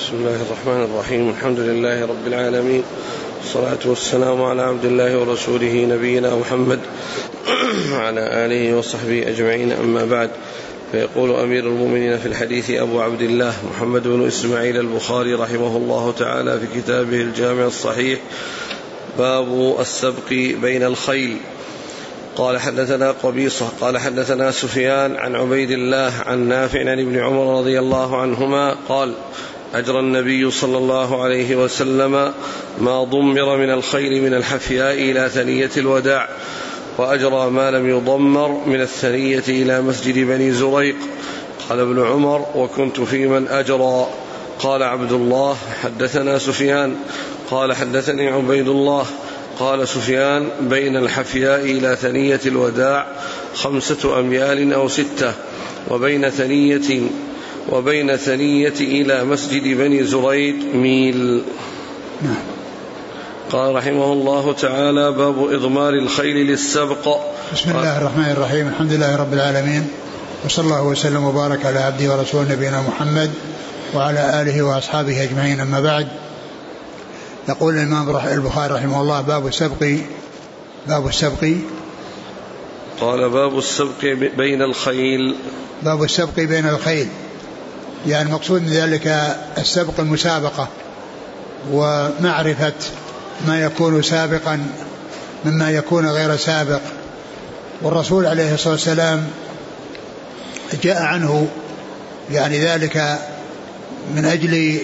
بسم الله الرحمن الرحيم. الحمد لله رب العالمين، والصلاة والسلام على عبد الله ورسوله نبينا محمد وعلى آله وصحبه أجمعين، أما بعد. فيقول أمير المؤمنين في الحديث أبو عبد الله محمد بن إسماعيل البخاري رحمه الله تعالى في كتابه الجامع الصحيح: باب السبق بين الخيل. قال حدثنا قبيصة قال حدثنا سفيان عن عبيد الله عن نافع عن ابن عمر رضي الله عنهما قال: أجرى النبي صلى الله عليه وسلم ما ضمر من الخيل من الحفياء إلى ثنية الوداع، وأجرى ما لم يضمر من الثنية إلى مسجد بني زريق. قال ابن عمر: وكنت في من أجرى. قال عبد الله: حدثنا سفيان قال حدثني عبيد الله قال سفيان: بين الحفياء إلى ثنية الوداع 5 أميال أو 6، وبين ثنية إلى مسجد بني زريق 1 ميل. قال رحمه الله تعالى: باب إضمار الخيل للسبق. بسم الله الرحمن الرحيم. الحمد لله رب العالمين، وصلى الله وسلم وبارك على عبده ورسوله نبينا محمد وعلى آله وأصحابه أجمعين، أما بعد. يقول الإمام البخاري رحمه الله: باب السبق. قال: باب السبق بين الخيل. باب السبق بين الخيل، يعني المقصود من ذلك السبق المسابقة، ومعرفة ما يكون سابقا مما يكون غير سابق. والرسول عليه الصلاة والسلام جاء عنه يعني ذلك من أجل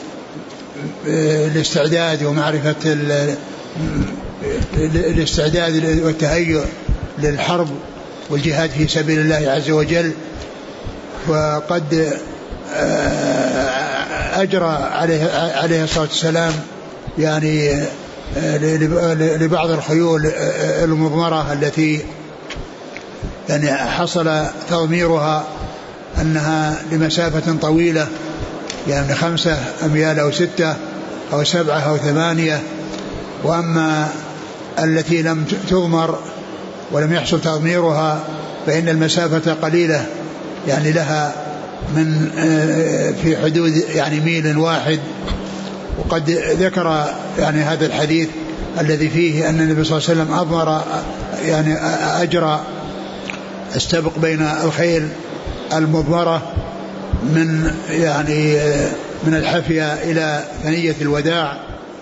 الاستعداد ومعرفة الاستعداد والتهيؤ للحرب والجهاد في سبيل الله عز وجل. وقد أجرى عليه الصلاة والسلام يعني لبعض الخيول المضمرة التي يعني حصل تضميرها أنها لمسافة طويلة، يعني 5 أميال أو 6 أو 7 أو 8. وأما التي لم تضمر ولم يحصل تضميرها فإن المسافة قليلة، يعني لها من في حدود يعني 1 ميل. وقد ذكر يعني هذا الحديث الذي فيه أن النبي صلى الله عليه وسلم أضمر يعني أجرى السبق بين الخيل المضمرة من الحفية إلى ثنية الوداع،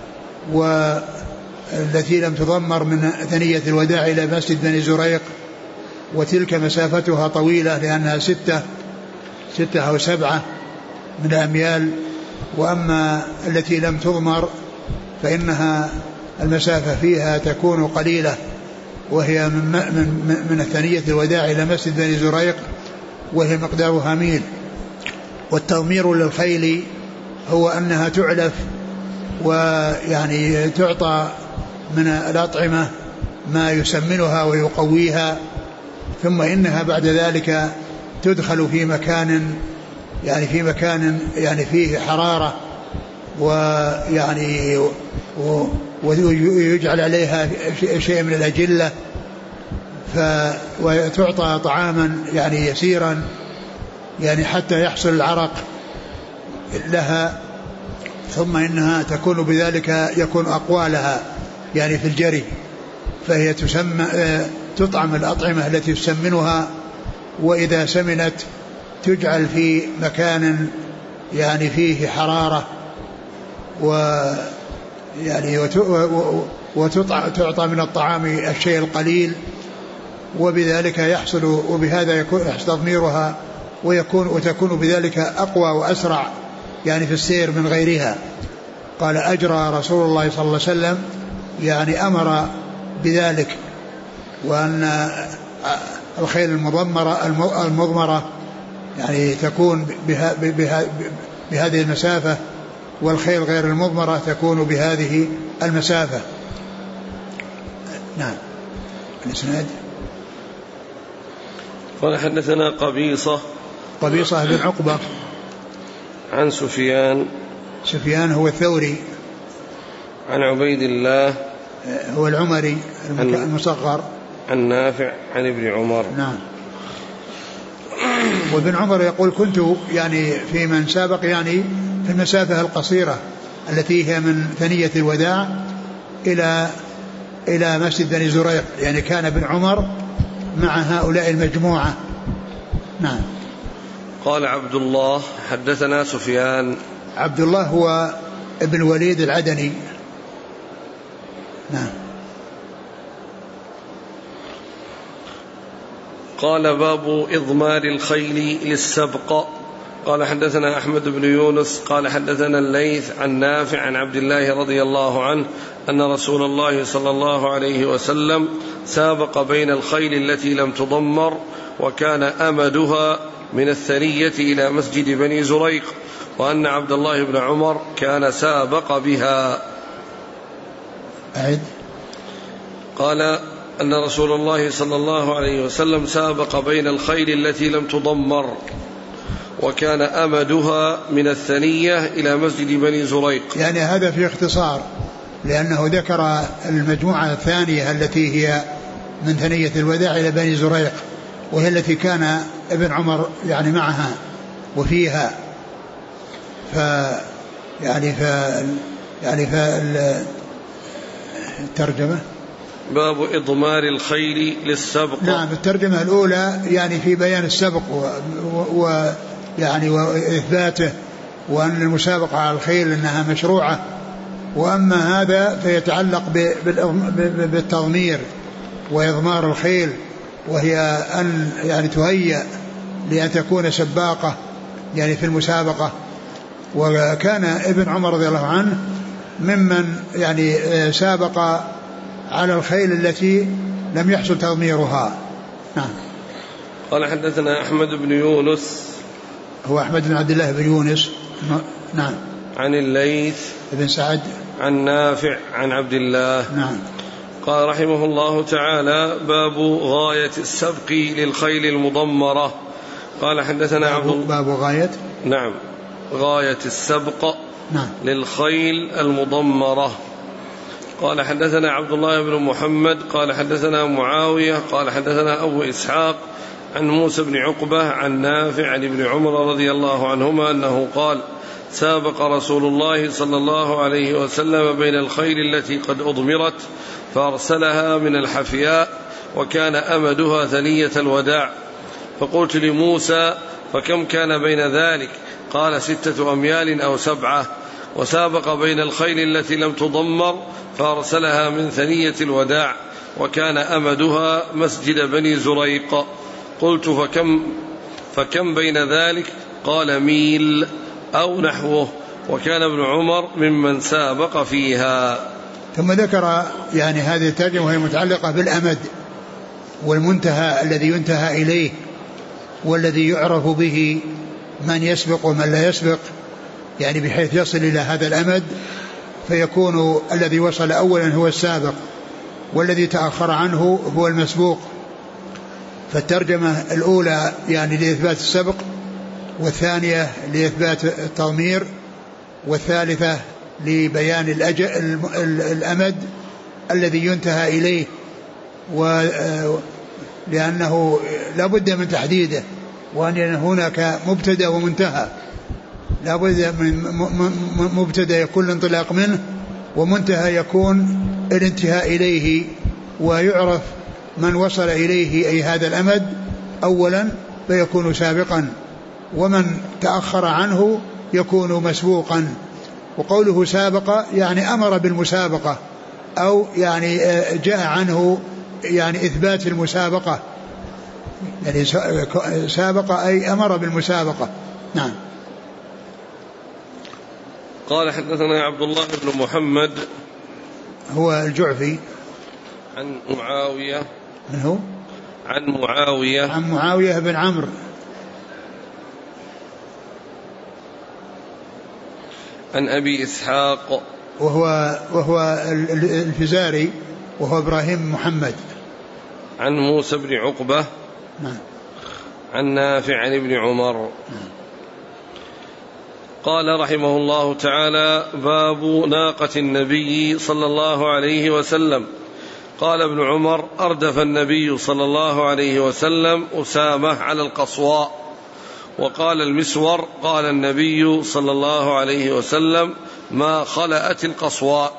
والتي لم تضمر من ثنية الوداع إلى مسجد بني زريق، وتلك مسافتها طويلة لأنها 6 أو 7 من أميال. وأما التي لم تضمر فإنها المسافة فيها تكون قليلة، وهي من ثنية الوداع إلى مسجد بني زريق، وهي مقدارها 1 ميل. والتضمير للخيل هو أنها تعلف ويعني تعطى من الأطعمة ما يسمنها ويقويها، ثم إنها بعد ذلك تدخل في مكان يعني فيه حرارة، ويجعل عليها شيء من الأجلة، وتعطى طعاما يعني يسيرا يعني حتى يحصل العرق لها، ثم إنها تكون بذلك يكون أقوى لها يعني في الجري، فهي تطعم الأطعمة التي تسمنها، وإذا سمنت تجعل في مكان يعني فيه حرارة، وتعطى من الطعام الشيء القليل، وبذلك يحصل تضميرها وتكون بذلك أقوى وأسرع يعني في السير من غيرها. قال: أجرى رسول الله صلى الله عليه وسلم، يعني أمر بذلك، وأن الخيل المضمرة يعني تكون بهذه المسافة، والخيل غير المضمرة تكون بهذه المسافة. نعم. الإسناد. قال: حدثنا قبيصة بن عقبة عن سفيان هو الثوري، عن عبيد الله هو العمري المصغر، عن نافع عن ابن عمر. نعم. وابن عمر يقول: كنت يعني في من سابق يعني في المسافة القصيرة التي هي من ثنية الوداع إلى مسجد بني زريق، يعني كان ابن عمر مع هؤلاء المجموعة. نعم. قال عبد الله حدثنا سفيان. عبد الله هو ابن الوليد العدني. نعم. قال باب إضمار الخيل للسبق. قال حدثنا أحمد بن يونس قال حدثنا الليث عن نافع عن عبد الله رضي الله عنه أن رسول الله صلى الله عليه وسلم سابق بين الخيل التي لم تضمر وكان أمدها من الثنية إلى مسجد بني زريق، وأن عبد الله بن عمر كان سابق بها. قال أن رسول الله صلى الله عليه وسلم سابق بين الخيل التي لم تضمر وكان أمدها من الثنية إلى مسجد بني زريق. يعني هذا في اختصار، لأنه ذكر المجموعة الثانية التي هي من ثنية الوداع إلى بني زريق، وهي التي كان ابن عمر يعني معها وفيها. الترجمة باب إضمار الخيل للسبق. نعم. الترجمة الأولى يعني في بيان السبق يعني وإثباته، وأن المسابقة على الخيل أنها مشروعة. وأما هذا فيتعلق بالتضمير وإضمار الخيل، وهي أن يعني تهيأ لأن تكون سباقة يعني في المسابقة. وكان ابن عمر رضي الله عنه ممن يعني سابق على الخيل التي لم يحصل تضميرها. نعم. قال حدثنا أحمد بن يونس، هو أحمد بن عبد الله بن يونس. نعم. عن الليث بن سعد عن نافع عن عبد الله. نعم. قال رحمه الله تعالى باب غاية السبق للخيل المضمرة. قال حدثنا باب غاية. نعم. غاية السبق. نعم. للخيل المضمرة. قال حدثنا عبد الله بن محمد قال حدثنا معاوية قال حدثنا أبو إسحاق عن موسى بن عقبة عن نافع عن ابن عمر رضي الله عنهما أنه قال سابق رسول الله صلى الله عليه وسلم بين الخيل التي قد أضمرت فأرسلها من الحفياء وكان أمدها ثنية الوداع، فقلت لموسى فكم كان بين ذلك؟ قال 6 أميال أو 7. وسابق بين الخيل التي لم تضمر فأرسلها من ثنية الوداع وكان أمدها مسجد بني زريق. قلت فكم بين ذلك؟ قال 1 ميل أو نحوه، وكان ابن عمر ممن سابق فيها. ثم ذكر يعني هذه الترجمة وهي متعلقة بالأمد والمنتهى الذي ينتهى إليه والذي يعرف به من يسبق ومن لا يسبق، يعني بحيث يصل إلى هذا الأمد فيكون الذي وصل أولا هو السابق والذي تأخر عنه هو المسبوق. فالترجمة الأولى يعني لإثبات السبق، والثانية لإثبات التضمير، والثالثة لبيان الأمد الذي ينتهى إليه، لأنه لا بد من تحديده، وأن هناك مبتدأ ومنتهى، لا بد من مبتدأ يكون الانطلاق منه، ومنتهى يكون الانتهاء إليه، ويعرف من وصل إليه أي هذا الأمد أولا فيكون سابقا، ومن تأخر عنه يكون مسبوقا. وقوله سابق يعني أمر بالمسابقة، أو يعني جاء عنه يعني إثبات المسابقة، يعني سابق أي أمر بالمسابقة. نعم. قال حدثنا عبد الله بن محمد هو الجعفي عن معاوية. من هو؟ عن معاوية بن عمرو عن أبي إسحاق وهو الفزاري وهو إبراهيم محمد عن موسى بن عقبة. نعم. عن نافع عن ابن عمر. قال رحمه الله تعالى باب ناقة النبي صلى الله عليه وسلم. قال ابن عمر أردف النبي صلى الله عليه وسلم أسامة على القصواء وقال المسور قال النبي صلى الله عليه وسلم ما خلأت القصواء.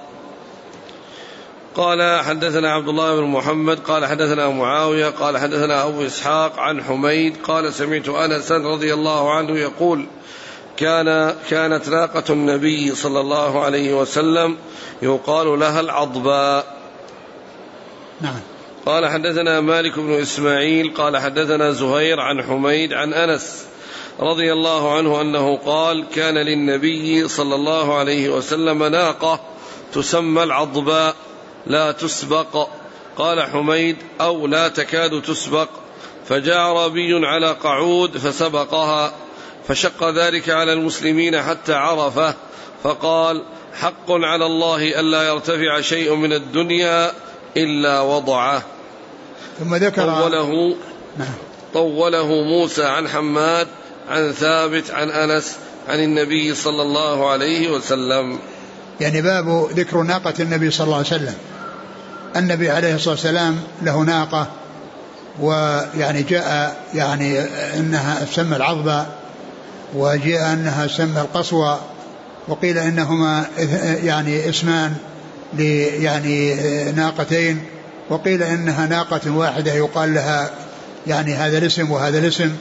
قال حدثنا عبد الله بن محمد قال حدثنا معاوية قال حدثنا أبو إسحاق عن حميد قال سمعت أنس رضي الله عنه يقول كانت ناقة النبي صلى الله عليه وسلم يقال لها العضباء. نعم. قال حدثنا مالك بن إسماعيل قال حدثنا زهير عن حميد عن أنس رضي الله عنه أنه قال كان للنبي صلى الله عليه وسلم ناقة تسمى العضباء لا تسبق. قال حميد أو لا تكاد تسبق، فجاء أعرابي على قعود فسبقها، فشق ذلك على المسلمين حتى عرفه، فقال حق على الله ألا يرتفع شيء من الدنيا إلا وضعه. ثم ذكر طوله موسى عن حماد عن ثابت عن أنس عن النبي صلى الله عليه وسلم. يعني باب ذكر ناقة النبي صلى الله عليه وسلم. النبي عليه الصلاة والسلام له ناقة، ويعني جاء يعني أنها تسمى العضبة، وجاء أنها تسمى القصوى، وقيل إنهما يعني اسمان يعني ناقتين، وقيل إنها ناقة واحدة يقال لها يعني هذا الاسم وهذا الاسم.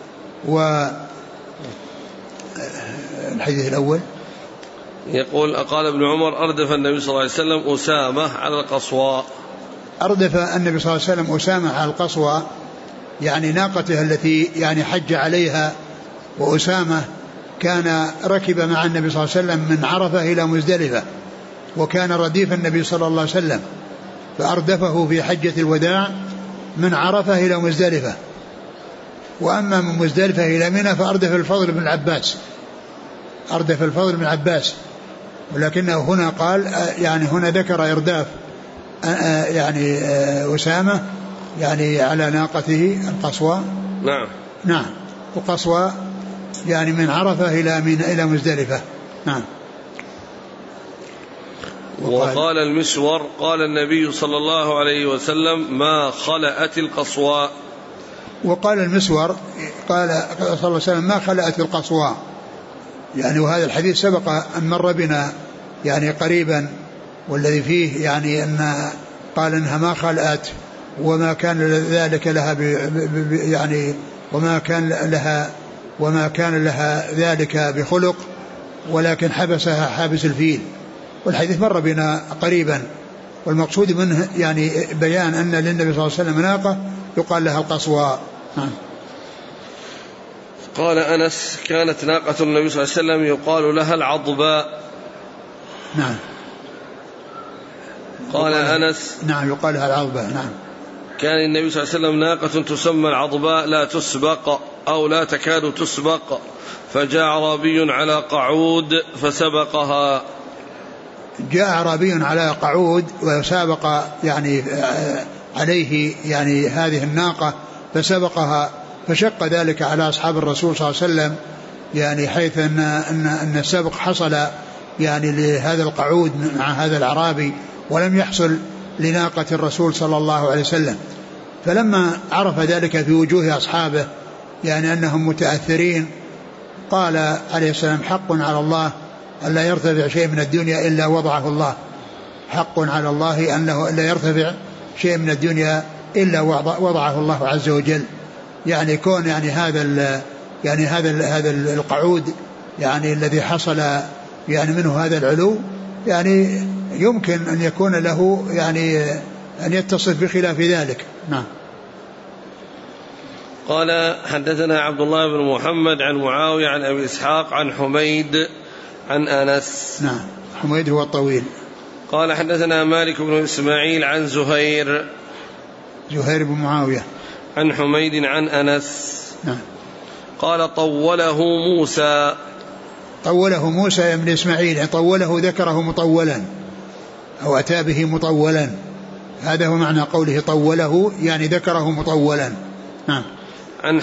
والحديث الأول يقول قال ابن عمر أردف النبي صلى الله عليه وسلم أسامة على القصوى. أردف النبي صلى الله عليه وسلم أسامة على القصوى، يعني ناقته التي يعني حج عليها. وأسامة كان ركب مع النبي صلى الله عليه وسلم من عرفة إلى مزدلفة، وكان رديف النبي صلى الله عليه وسلم، فأردفه في حجة الوداع من عرفة إلى مزدلفة. وأما من مزدلفة إلى منى فأردف الفضل بن العباس، أردف الفضل بن العباس. ولكنه هنا قال يعني هنا ذكر إرداف يعني أسامة يعني على ناقته القصوى. نعم. وقصوى يعني من عرفة إلى مزدلفة. نعم. وقال المسور قال النبي صلى الله عليه وسلم ما خلأت القصوى. وقال المسور قال صلى الله عليه وسلم ما خلأت القصوى، يعني وهذا الحديث سبق أن مر بنا يعني قريبا، والذي فيه يعني أن قال إنها ما خلأت وما كان ذلك لها يعني وما كان لها ذلك بخلق، ولكن حبسها حابس الفيل. والحديث مر بنا قريبا، والمقصود منه يعني بيان أن للنبي صلى الله عليه وسلم ناقة يقال لها القصوى. قال أنس كانت ناقة النبي صلى الله عليه وسلم يقال لها العضباء. نعم. قال أنس نعم يقال لها العضباء. نعم. كان النبي صلى الله عليه وسلم ناقة تسمى العضباء لا تسبق أو لا تكاد تسبق، فجاء أعرابي على قعود فسبقها. جاء أعرابي على قعود وسابق يعني عليه يعني هذه الناقة فسبقها، فشق ذلك على أصحاب الرسول صلى الله عليه وسلم، يعني حيث أن السبق حصل يعني لهذا القعود مع هذا الأعرابي، ولم يحصل لناقة الرسول صلى الله عليه وسلم. فلما عرف ذلك في وجوه أصحابه يعني أنهم متأثرين، قال عليه السلام حق على الله ألا يرتفع شيء من الدنيا إلا وضعه الله، حق على الله أنه ألا يرتفع شيء من الدنيا إلا وضعه الله عز وجل. يعني كون يعني هذا القعود يعني الذي حصل يعني منه هذا العلو، يعني يمكن أن يكون له يعني أن يتصف بخلاف ذلك. نعم. قال حدثنا عبد الله بن محمد عن معاوية عن أبي إسحاق عن حميد عن أنس. نعم. حميد هو الطويل. قال حدثنا مالك بن إسماعيل عن زهير بن معاوية عن حميد عن أنس. نعم. قال طوله موسى بن إسماعيل، يعني طوله ذكره مطولا أو أتى به مطولا، هذا هو معنى قوله طوله، يعني ذكره مطولا. نعم. عن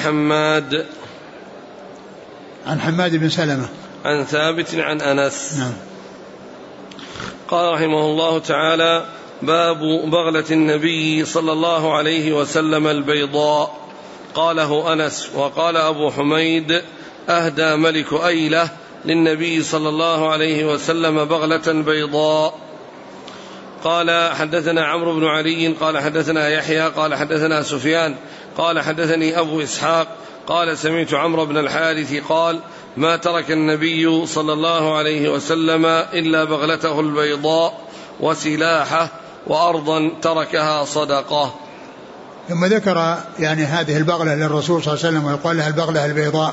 حماد بن سلمة عن ثابت عن أنس. نعم. قال رحمه الله تعالى باب بغلة النبي صلى الله عليه وسلم البيضاء. قاله أنس. وقال أبو حميد أهدى ملك أيلة للنبي صلى الله عليه وسلم بغلة بيضاء. قال حدثنا عمرو بن علي قال حدثنا يحيى قال حدثنا سفيان قال حدثني أبو إسحاق قال سمعت عمرو بن الحارث قال ما ترك النبي صلى الله عليه وسلم إلا بغلته البيضاء وسلاحه وأرضا تركها صدقة. ثم ذكر يعني هذه البغلة للرسول صلى الله عليه وسلم ويقال لها البغلة البيضاء،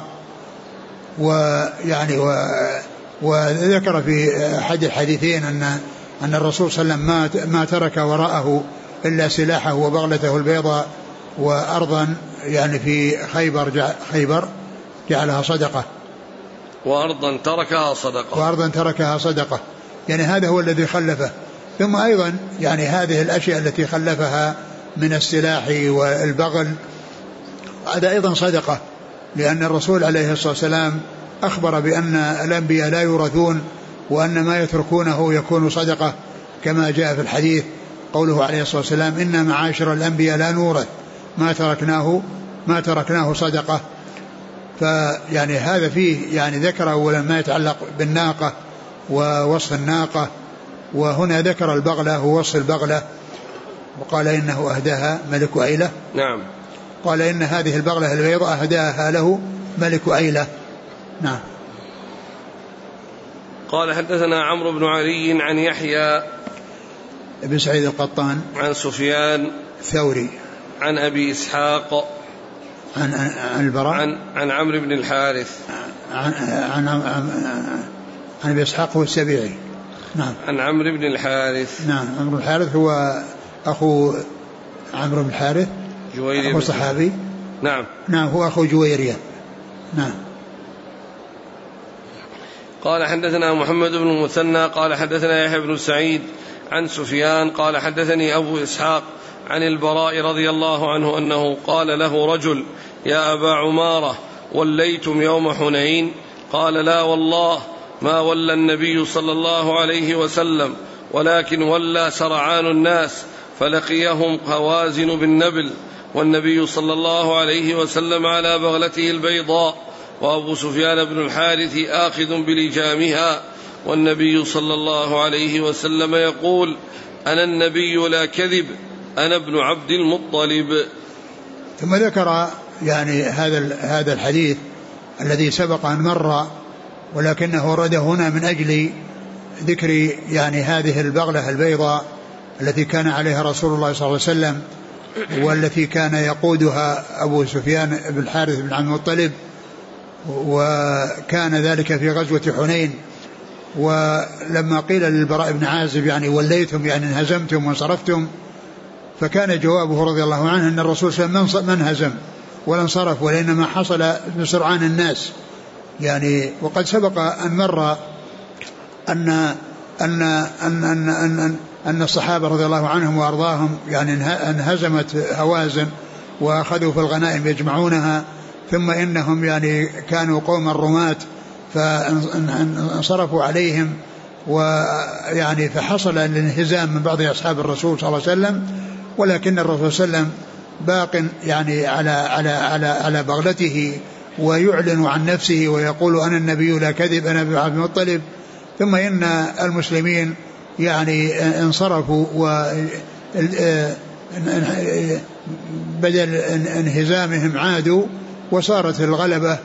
ويعني وذكر في أحد الحديثين أن الرسول صلى الله عليه وسلم ما ترك وراءه إلا سلاحه وبغلته البيضاء وأرضا يعني في خيبر جعلها صدقة، وأرضا تركها صدقة، يعني هذا هو الذي خلفه. ثم أيضا يعني هذه الأشياء التي خلفها من السلاح والبغل هذا أيضا صدقة، لأن الرسول عليه الصلاة والسلام أخبر بأن الأنبياء لا يورثون وأن ما يتركونه يكون صدقة، كما جاء في الحديث قوله عليه الصلاة والسلام إن معاشر الأنبياء لا نورث ما تركناه صدقة. فيعني هذا فيه يعني ذكر أولا ما يتعلق بالناقة ووصف الناقة، وهنا ذكر البغلة ووصف البغلة، وقال إنه أهداها ملك أيلة. نعم. قال إن هذه البغلة البيضاء أهداها له ملك أيلة. نعم. قال حدثنا عمرو بن علي عن يحيى بن سعيد القطان عن سفيان الثوري عن أبي إسحاق عن البراء عن عمرو بن الحارث عن أبي إسحاق هو السبيعي. نعم. عن عمرو بن الحارث. نعم. عمرو بن الحارث هو أخو عمرو بن الحارث هو صحابي. نعم هو أخو جويرية. نعم. قال حدثنا محمد بن المثنى قال حدثنا يحيى بن سعيد عن سفيان قال حدثني أبو إسحاق عن البراء رضي الله عنه أنه قال له رجل يا أبا عمارة وليتم يوم حنين؟ قال لا والله ما ولى النبي صلى الله عليه وسلم ولكن ولى سرعان الناس فلقيهم هوازن بالنبل والنبي صلى الله عليه وسلم على بغلته البيضاء وأبو سفيان بن الحارث آخذ بلجامها والنبي صلى الله عليه وسلم يقول أنا النبي لا كذب أنا ابن عبد المطلب. ثم ذكر يعني هذا الحديث الذي سبق أن مر، ولكنه ورد هنا من أجل ذكر يعني هذه البغلة البيضاء التي كان عليها رسول الله صلى الله عليه وسلم، والتي كان يقودها أبو سفيان بن الحارث بن عبد المطلب، وكان ذلك في غزوة حنين. ولما قيل للبراء بن عازب يعني وليتم يعني انهزمتم وانصرفتم، فكان جوابه رضي الله عنه أن الرسول صلى الله عليه وسلم ما انهزم ولا انصرف، ولإنما حصل من سرعان الناس يعني. وقد سبق أن مر أن الصحابة رضي الله عنهم وأرضاهم يعني انهزمت هوازن وأخذوا في الغنائم يجمعونها، ثم إنهم يعني كانوا قوما رماة فانصرفوا عليهم، ويعني فحصل الانهزام من بعض أصحاب الرسول صلى الله عليه وسلم، ولكن الرسول صلى الله عليه وسلم باق يعني على بغلته ويعلن عن نفسه ويقول أنا النبي لا كذب أنا ابن عبد المطلب. ثم إن المسلمين يعني انصرفوا بدل انهزامهم عادوا، وصارت الغلبة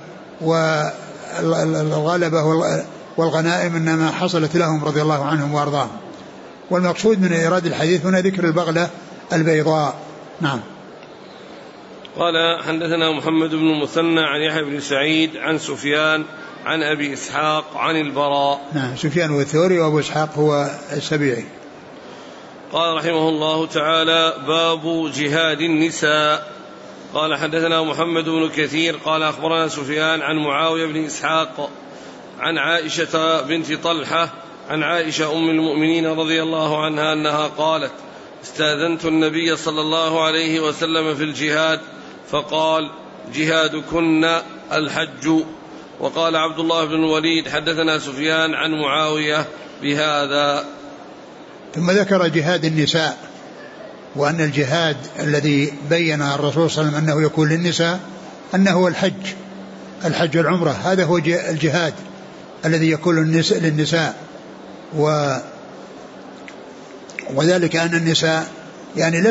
والغنائم إنما حصلت لهم رضي الله عنهم وأرضاهم. والمقصود من إيراد الحديث هنا ذكر البغلة البيضاء. نعم. قال حدثنا محمد بن المثنى عن يحيى بن سعيد عن سفيان عن أبي إسحاق عن البراء. نعم. سفيان هو الثوري وأبو إسحاق هو السبيعي. قال رحمه الله تعالى باب جهاد النساء. قال حدثنا محمد بن كثير قال أخبرنا سفيان عن معاوية بن إسحاق عن عائشة بنت طلحة عن عائشة أم المؤمنين رضي الله عنها أنها قالت استأذنت النبي صلى الله عليه وسلم في الجهاد فقال جهادكن الحج. وقال عبد الله بن الوليد حدثنا سفيان عن معاوية بهذا. ثم ذكر جهاد النساء، وأن الجهاد الذي بين الرسول صلى الله عليه وسلم أنه يكون للنساء أنه الحج والعمرة، هذا هو الجهاد الذي يكون للنساء. وذلك أن النساء يعني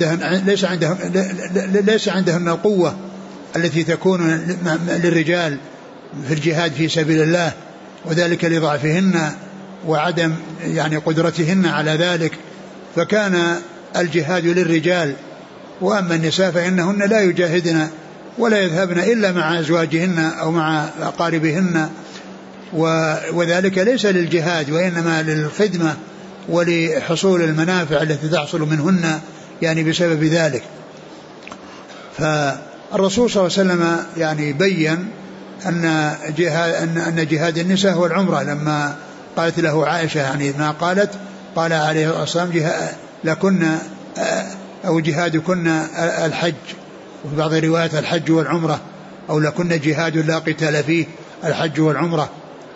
ليس عندهن القوة التي تكون للرجال في الجهاد في سبيل الله، وذلك لضعفهن وعدم يعني قدرتهن على ذلك، فكان الجهاد للرجال. وأما النساء فإنهن لا يجاهدن ولا يذهبن إلا مع أزواجهن أو مع أقاربهن، وذلك ليس للجهاد وإنما للخدمة ولحصول المنافع التي تحصل منهن يعني بسبب ذلك. فالرسول صلى الله عليه وسلم يعني بين أن جهاد النساء هو العمرة، لما قالت له عائشة يعني ما قالت، قال عليه الصلاة والسلام لكن أو جهادكن الحج، وفي بعض الروايات الحج والعمرة، أو لكن جهاد لا قتال فيه الحج والعمرة.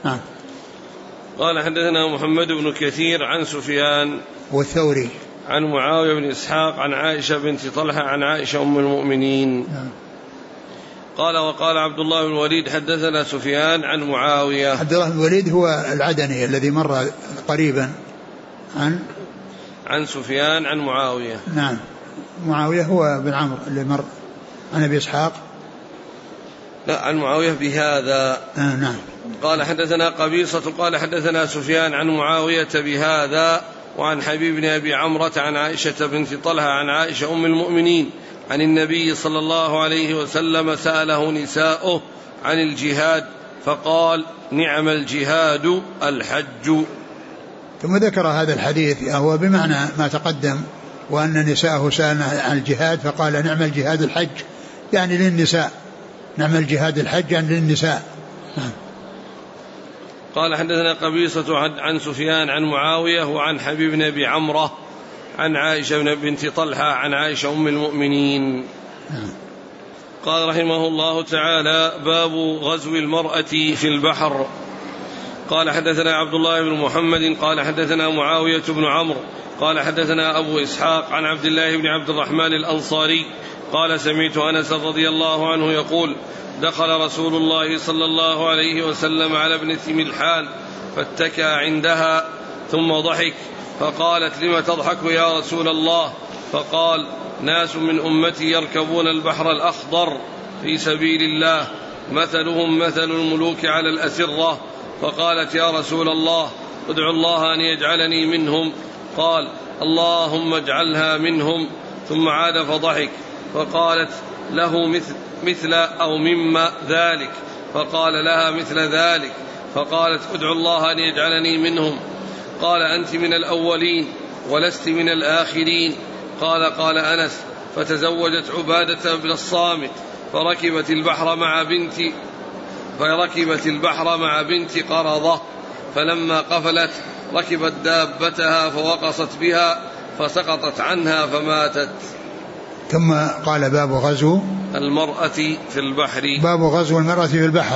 قال حدثنا محمد بن كثير عن سفيان والثوري عن معاوية بن إسحاق عن عائشة بنت طلحة عن عائشة أم المؤمنين. قال وقال عبد الله بن الوليد حدثنا سفيان عن معاوية. عبد الله بن الوليد هو العدني الذي مر قريبا عن سفيان عن معاوية. نعم، معاوية هو بن عمرو اللي مر عن أبي إسحاق. لا، عن معاوية بهذا. نعم. قال حدثنا قبيصة قال حدثنا سفيان عن معاوية بهذا وعن حبيب بن أبي عمرة عن عائشة بنت طلحة عن عائشة أم المؤمنين عن النبي صلى الله عليه وسلم سأله نساؤه عن الجهاد فقال نعم الجهاد الحج. ثم ذكر هذا الحديث هو بمعنى ما تقدم، وأن نساءه سألنا عن الجهاد فقال نعم الجهاد الحج، يعني للنساء، نعم الجهاد الحج يعني للنساء. قال حدثنا قبيصة عن سفيان عن معاوية وعن حبيب بن أبي عمرة عن عائشة بنت طلحة عن عائشة أم المؤمنين. قال رحمه الله تعالى باب غزو المرأة في البحر. قال حدثنا عبد الله بن محمد قال حدثنا معاوية بن عمرو قال حدثنا أبو إسحاق عن عبد الله بن عبد الرحمن الأنصاري قال سمعت أنس رضي الله عنه يقول دخل رسول الله صلى الله عليه وسلم على ابنة ملحان فاتكى عندها ثم ضحك فقالت لم تضحك يا رسول الله؟ فقال ناس من أمتي يركبون البحر الأخضر في سبيل الله مثلهم مثل الملوك على الأسرة. فقالت يا رسول الله ادعو الله أن يجعلني منهم. قال اللهم اجعلها منهم. ثم عاد فضحك فقالت له مثل أو مما ذلك. فقال لها مثل ذلك. فقالت ادعو الله أن يجعلني منهم. قال أنت من الأولين ولست من الآخرين. قال أنس فتزوجت عبادة بن الصامت فركبت البحر مع بنت قرضة فلما قفلت ركبت دابتها فوقصت بها فسقطت عنها فماتت. ثم قال باب غزو المرأة في البحر. باب غزو المرأة في البحر،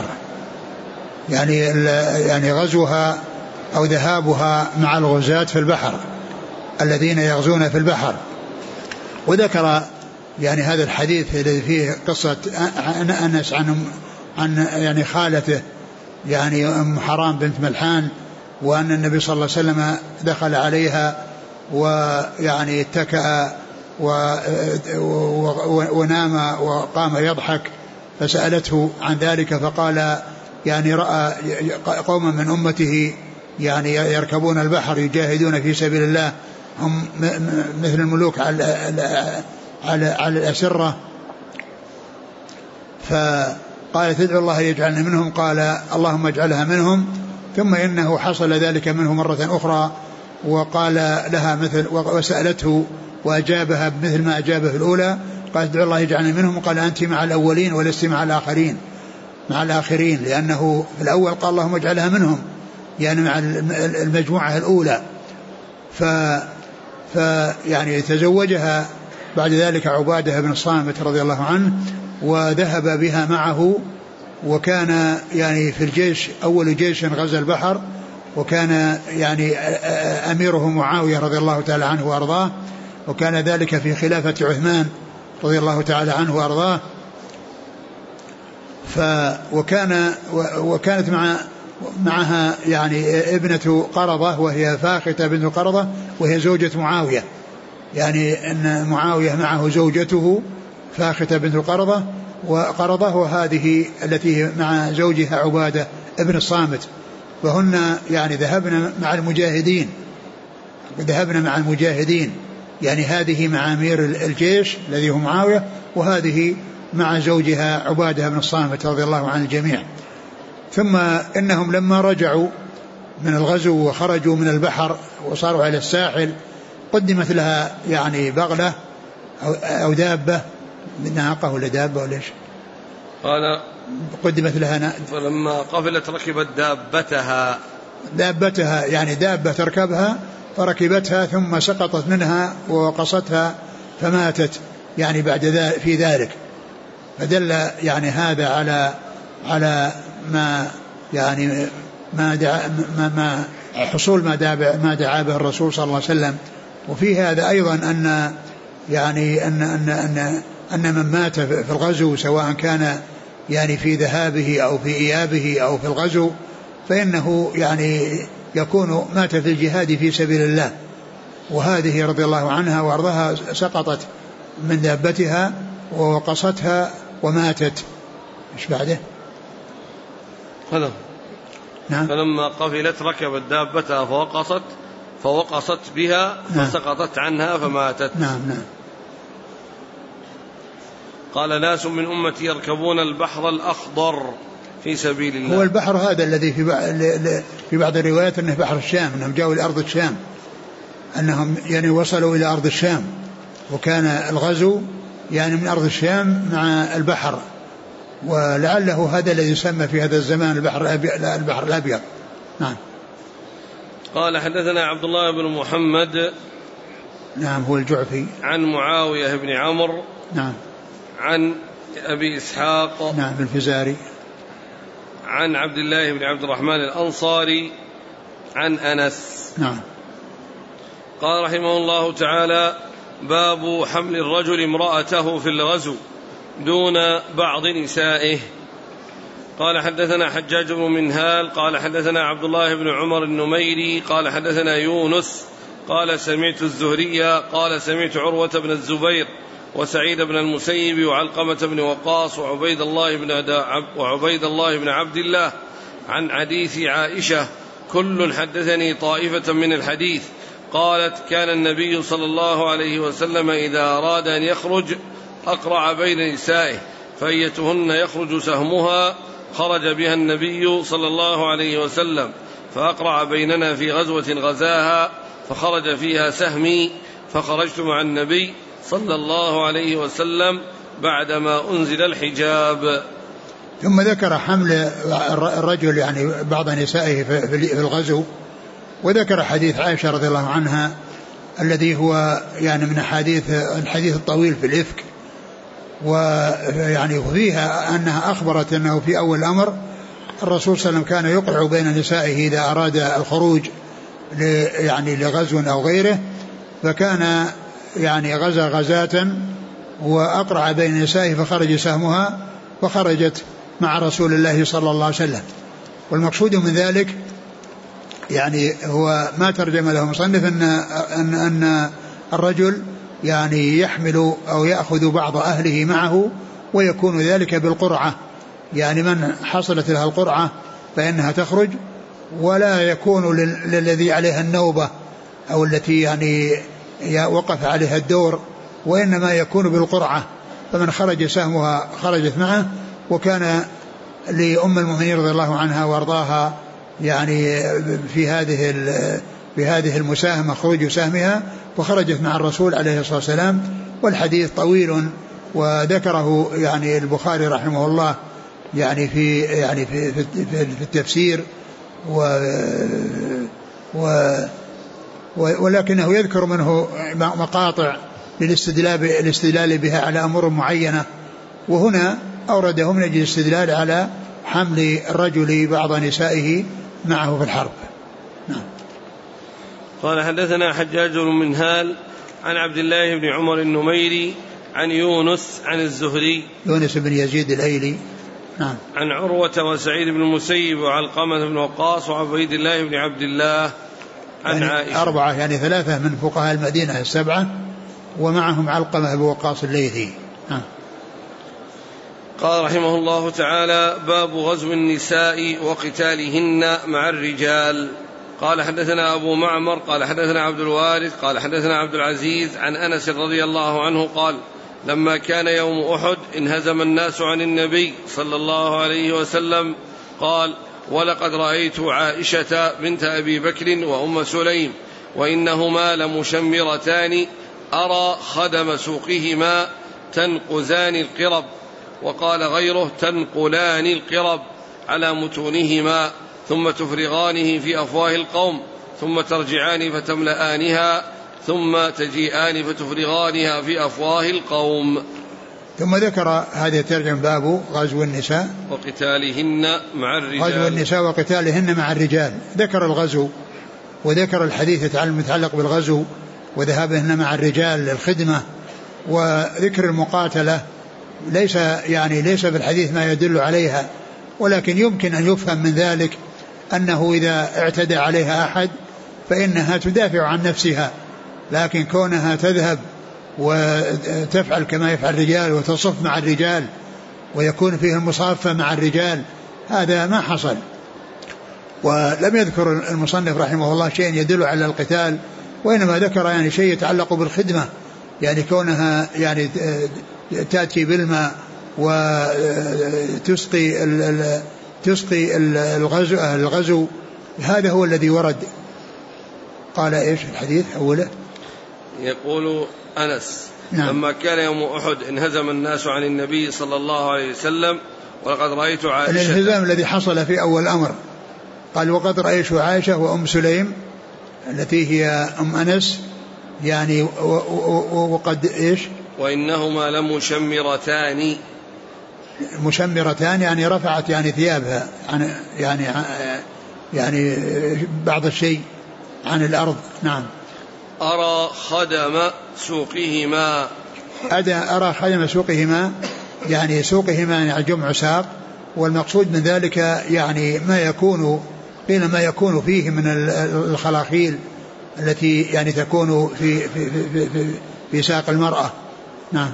يعني غزوها أو ذهابها مع الغزاة في البحر الذين يغزون في البحر. وذكر يعني هذا الحديث الذي فيه قصة أنس عن يعني خالته يعني أم حرام بنت ملحان، وأن النبي صلى الله عليه وسلم دخل عليها ويعني اتكأ ونام وقام يضحك فسألته عن ذلك فقال يعني رأى قوما من أمته يعني يركبون البحر يجاهدون في سبيل الله هم مثل الملوك على الأسرة. فقال تدعو الله يجعلني منهم. قال اللهم اجعلها منهم. ثم إنه حصل ذلك منه مرة أخرى وقال لها مثل وسألته وأجابها بمثل ما أجابه في الأولى. قال تدعو الله يجعلني منهم. قال أنت مع الأولين ولست مع الآخرين لأنه في الأول قال اللهم اجعلها منهم يعني مع المجموعة الأولى. يعني تزوجها بعد ذلك عبادة بن الصامت رضي الله عنه وذهب بها معه، وكان يعني في الجيش أول جيش غزا البحر، وكان يعني أميره معاوية رضي الله تعالى عنه وأرضاه، وكان ذلك في خلافة عثمان رضي الله تعالى عنه وأرضاه. وكانت معها يعني ابنة قرضة وهي فاخته بنت قرضة وهي زوجة معاوية، يعني أن معاوية معه زوجته فاخته بنت قرضة وهذه التي مع زوجها عبادة ابن الصامت، فهن يعني ذهبنا مع المجاهدين، يعني هذه مع أمير الجيش الذي هو معاوية، وهذه مع زوجها عبادة بن الصامت رضي الله عن الجميع. ثم إنهم لما رجعوا من الغزو وخرجوا من البحر وصاروا على الساحل قدمت لها يعني بغلة أو دابة، ناقة ولا دابة ولا إيش؟ قال قدمت لها فلما قفلت ركبت دابتها يعني دابة تركبها، فركبتها ثم سقطت منها ووقصتها فماتت يعني بعد في ذلك. فدل يعني هذا على ما يعني ما حصول ما دعا به الرسول صلى الله عليه وسلم. وفي هذا أيضا أن يعني أن من مات في الغزو سواء كان يعني في ذهابه أو في إيابه أو في الغزو فإنه يعني يكون مات في الجهاد في سبيل الله. وهذه رضي الله عنها وارضاها سقطت من دابتها ووقصتها وماتت. ايش بعده؟ نعم. فلما قفلت ركبت دابتها فوقصت بها فسقطت عنها فماتت. نعم. قال ناس من أمتي يركبون البحر الأخضر في سبيل الله. هو البحر هذا الذي في بعض الروايات أنه بحر الشام، أنهم جاءوا إلى أرض الشام، أنهم يعني وصلوا إلى أرض الشام، وكان الغزو يعني من أرض الشام مع البحر، ولعله هذا الذي يسمى في هذا الزمان البحر الأبيض. نعم. قال حدثنا عبد الله بن محمد نعم هو الجعفي عن معاوية بن عمرو نعم عن أبي إسحاق نعم الفزاري عن عبد الله بن عبد الرحمن الأنصاري عن أنس. نعم. قال رحمه الله تعالى: باب حمل الرجل امرأته في الغزو دون بعض نسائه. قال حدثنا حجاج بن منهال قال حدثنا عبد الله بن عمر النميري قال حدثنا يونس قال سمعت الزهري قال سمعت عروة بن الزبير وسعيد بن المسيب وعلقمة بن وقاص وعبيد الله بن عبد الله عن حديث عائشة كل حدثني طائفة من الحديث. قالت: كان النبي صلى الله عليه وسلم إذا أراد أن يخرج أقرع بين نسائه فأيتهن يخرج سهمها خرج بها النبي صلى الله عليه وسلم، فأقرع بيننا في غزوة غزاها فخرج فيها سهمي فخرجت مع النبي صلى الله عليه وسلم بعدما أنزل الحجاب. ثم ذكر حمل الرجل يعني بعض نسائه في الغزو، وذكر حديث عائشة رضي الله عنها الذي هو يعني من الحديث الطويل في الإفك، ويعني فيها أنها أخبرت أنه في أول الأمر الرسول صلى الله عليه وسلم كان يقرع بين نسائه إذا أراد الخروج يعني لغزو أو غيره، فكان يعني غزاة وأقرع بين نسائه فخرج سهمها فخرجت مع رسول الله صلى الله عليه وسلم. والمقصود من ذلك يعني هو ما ترجم له مصنف أن الرجل يعني يحمل أو يأخذ بعض أهله معه ويكون ذلك بالقرعة، يعني من حصلت لها القرعة فإنها تخرج، ولا يكون للذي عليها النوبة أو التي يعني وقف عليها الدور، وإنما يكون بالقرعة، فمن خرج سهمها خرجت معه. وكان لأم المؤمنين رضي الله عنها وارضاها يعني في هذه المساهمة خروج سهمها وخرجت مع الرسول عليه الصلاة والسلام. والحديث طويل وذكره يعني البخاري رحمه الله يعني في التفسير ولكنه يذكر منه مقاطع للاستدلال بها على أمور معينة، وهنا أورده من أجل الاستدلال على حمل الرجل بعض نسائه معه في الحرب. نعم. قال حدثنا حجاج بن منهال عن عبد الله بن عمر النميري عن يونس عن الزهري يونس بن يزيد الأيلي نعم. عن عروة وسعيد بن المسيب وعلقمة بن وقاص وعبيد الله بن عبد الله عن يعني عائشة. 4 يعني 3 من فقهاء المدينة 7 ومعهم علقمة بن وقاص الليثي. قال رحمه الله تعالى: باب غزو النساء وقتالهن مع الرجال. قال حدثنا أبو معمر قال حدثنا عبد الوارث قال حدثنا عبد العزيز عن أنس رضي الله عنه قال: لما كان يوم أحد انهزم الناس عن النبي صلى الله عليه وسلم. قال: ولقد رأيت عائشة بنت أبي بكر وأم سليم وإنهما لمشمرتان أرى خدم سوقهما تنقزان القرب، وقال غيره تنقلان القرب على متونهما، ثم تفرغانه في أفواه القوم، ثم ترجعان فتملآنها، ثم تجيئان فتفرغانها في أفواه القوم. ثم ذكر هذه الترجمة: باب غزو النساء وقتالهن مع الرجال. غزو النساء وقتالهن مع الرجال. ذكر الغزو وذكر الحديث المتعلق بالغزو وذهابهن مع الرجال للخدمة، وذكر المقاتلة ليس في الحديث ما يدل عليها، ولكن يمكن أن يفهم من ذلك أنه إذا اعتدى عليها أحد فإنها تدافع عن نفسها، لكن كونها تذهب وتفعل كما يفعل الرجال وتصف مع الرجال ويكون فيه المصافة مع الرجال هذا ما حصل. ولم يذكر المصنف رحمه الله شيء يدل على القتال، وإنما ذكر شيء يتعلق بالخدمة، كونها تأتي بالماء وتسقي الغزو، هذا هو الذي ورد. قال إيش الحديث أوله؟ يقول أنس: نعم. لما كان يوم أحد انهزم الناس عن النبي صلى الله عليه وسلم ولقد رأيت عائشة. الانهزام الذي حصل في أول الأمر، قال: وقد رأيت عائشة وأم سليم التي هي أم أنس، وقد إيش؟ وإنهما لمشمرتان. مشمرتان رفعت ثيابها بعض الشيء عن الأرض. نعم. أرى خدم سوقهما. أرى خدم سوقهما سوقهما جمع ساق، والمقصود من ذلك ما يكون فيه من الخلاخيل التي تكون في ساق المرأة. نعم.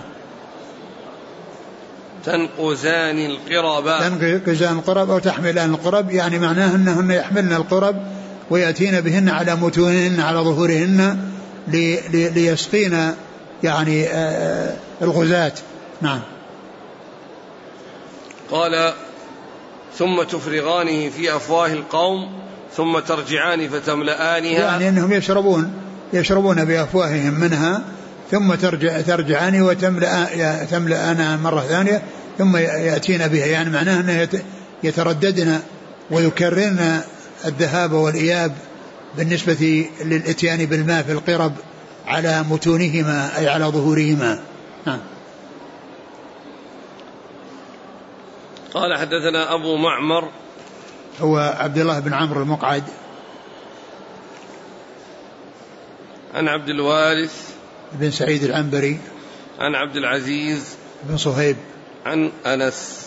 تنقزان القرب أو تحملان القرب، معناه أنهن يحملن القرب ويأتين بهن على متونهن على ظهورهن ليسقين الغزاة. نعم. قال: ثم تفرغانه في أفواه القوم ثم ترجعان فتملآنها، أنهم يشربون بأفواههم منها ثم ترجعان وتملأنا مرة ثانية ثم يأتين بها، معناه أنه يترددن ويكررن الذهاب والإياب بالنسبة للإتيان بالماء في القرب على متونهما أي على ظهورهما. قال: حدثنا أبو معمر هو عبد الله بن عمرو المقعد عن عبد الوارث بن سعيد العنبري عن عبد العزيز بن صهيب عن أنس.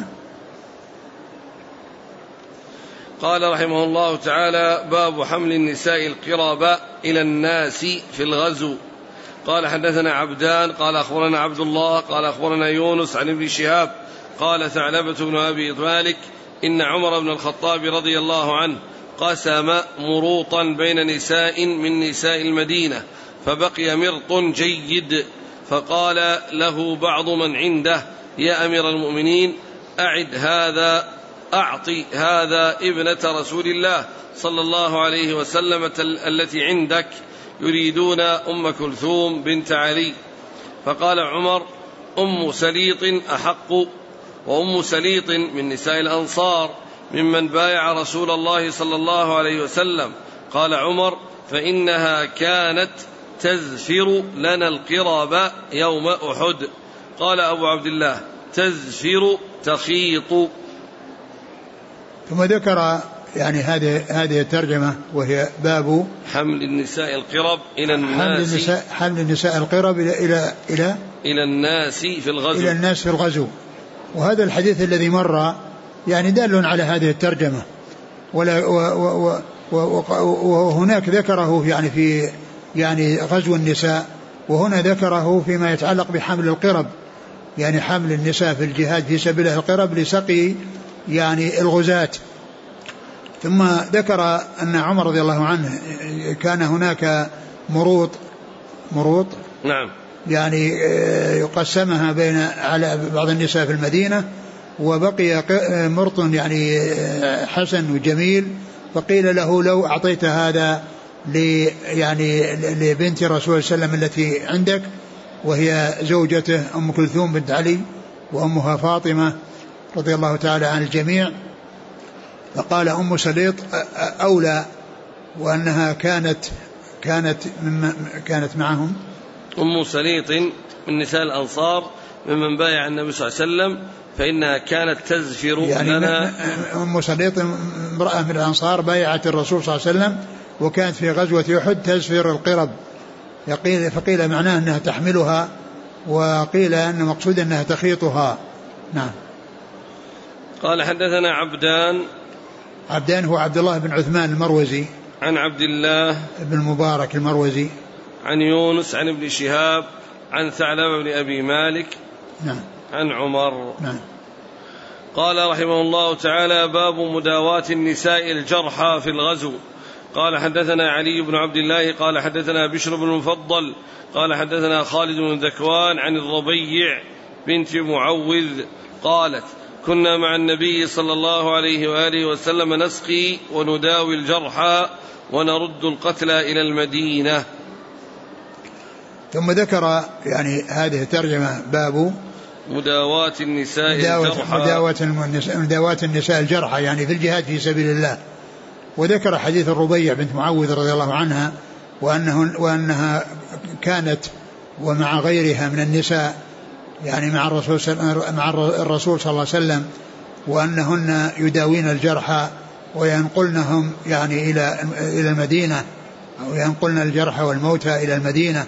قال رحمه الله تعالى: باب حمل النساء القرب إلى الناس في الغزو. قال: حدثنا عبدان قال أخبرنا عبد الله قال أخبرنا يونس عن ابن شهاب قال: ثعلبة بن أبي مالك إن عمر بن الخطاب رضي الله عنه قسم مروطا بين نساء من نساء المدينة، فبقي مرط جيد، فقال له بعض من عنده: يا أمير المؤمنين، أعطي هذا ابنة رسول الله صلى الله عليه وسلم التي عندك، يريدون أم كلثوم بنت علي. فقال عمر: أم سليط أحق، وأم سليط من نساء الأنصار ممن بايع رسول الله صلى الله عليه وسلم. قال عمر: فإنها كانت تزفر لنا القرب يوم أحد. قال أبو عبد الله: تزفر تخيط. ثم ذكر هذه الترجمة وهي باب حمل النساء القرب إلى الناس، حمل النساء القرب إلى الناس في الغزو. إلى الناس في الغزو. وهذا الحديث الذي مر يعني دال على هذه الترجمة. وهناك ذكره يعني في يعني غزو النساء، وهنا ذكره فيما يتعلق بحمل القرب، يعني حمل النساء في الجهاد في سبيل الله القرب لسقي يعني الغزاة. ثم ذكر أن عمر رضي الله عنه كان هناك مروط نعم يعني يقسمها بين على بعض النساء في المدينة، وبقي مرط يعني حسن وجميل، فقيل له لو أعطيت هذا يعني لبنت رسول الله عليه وسلم التي عندك، وهي زوجته أم كلثوم بنت علي وأمها فاطمة رضي الله تعالى عن الجميع. فقال أم سليط أولى، وأنها كانت معهم. أم سليط من نساء الأنصار ممن بايع النبي صلى الله عليه وسلم، فإنها كانت تزفر يعني لنا. أم سليط امرأة من الأنصار بايعت الرسول صلى الله عليه وسلم، وكانت في غزوة أحد تزفر القرب، فقيل معناه أنها تحملها، وقيل أن مقصود أنها تخيطها. نعم. قال حدثنا عبدان هو عبد الله بن عثمان المروزي، عن عبد الله بن المبارك المروزي، عن يونس عن ابن شهاب عن ثعلبة بن أبي مالك نعم عن عمر. نعم. قال رحمه الله تعالى: باب مداواة النساء الجرحى في الغزو. قال حدثنا علي بن عبد الله قال حدثنا بشر بن المفضل قال حدثنا خالد بن ذكوان عن الربيع بنت معوذ قالت: كنا مع النبي صلى الله عليه وآله وسلم نسقي ونداوي الجرحى ونرد القتلى إلى المدينة. ثم ذكر يعني هذه الترجمة: باب مداواة النساء الجرحى، مداواة النساء الجرحى يعني في الجهاد في سبيل الله. وذكر حديث الربيع بنت معوذ رضي الله عنها وأنها كانت ومع غيرها من النساء يعني مع الرسول صلى الله عليه وسلم، وأنهن يداوين الجرحى وينقلنهم يعني إلى المدينة، أو ينقلن الجرحى والموتى إلى المدينة.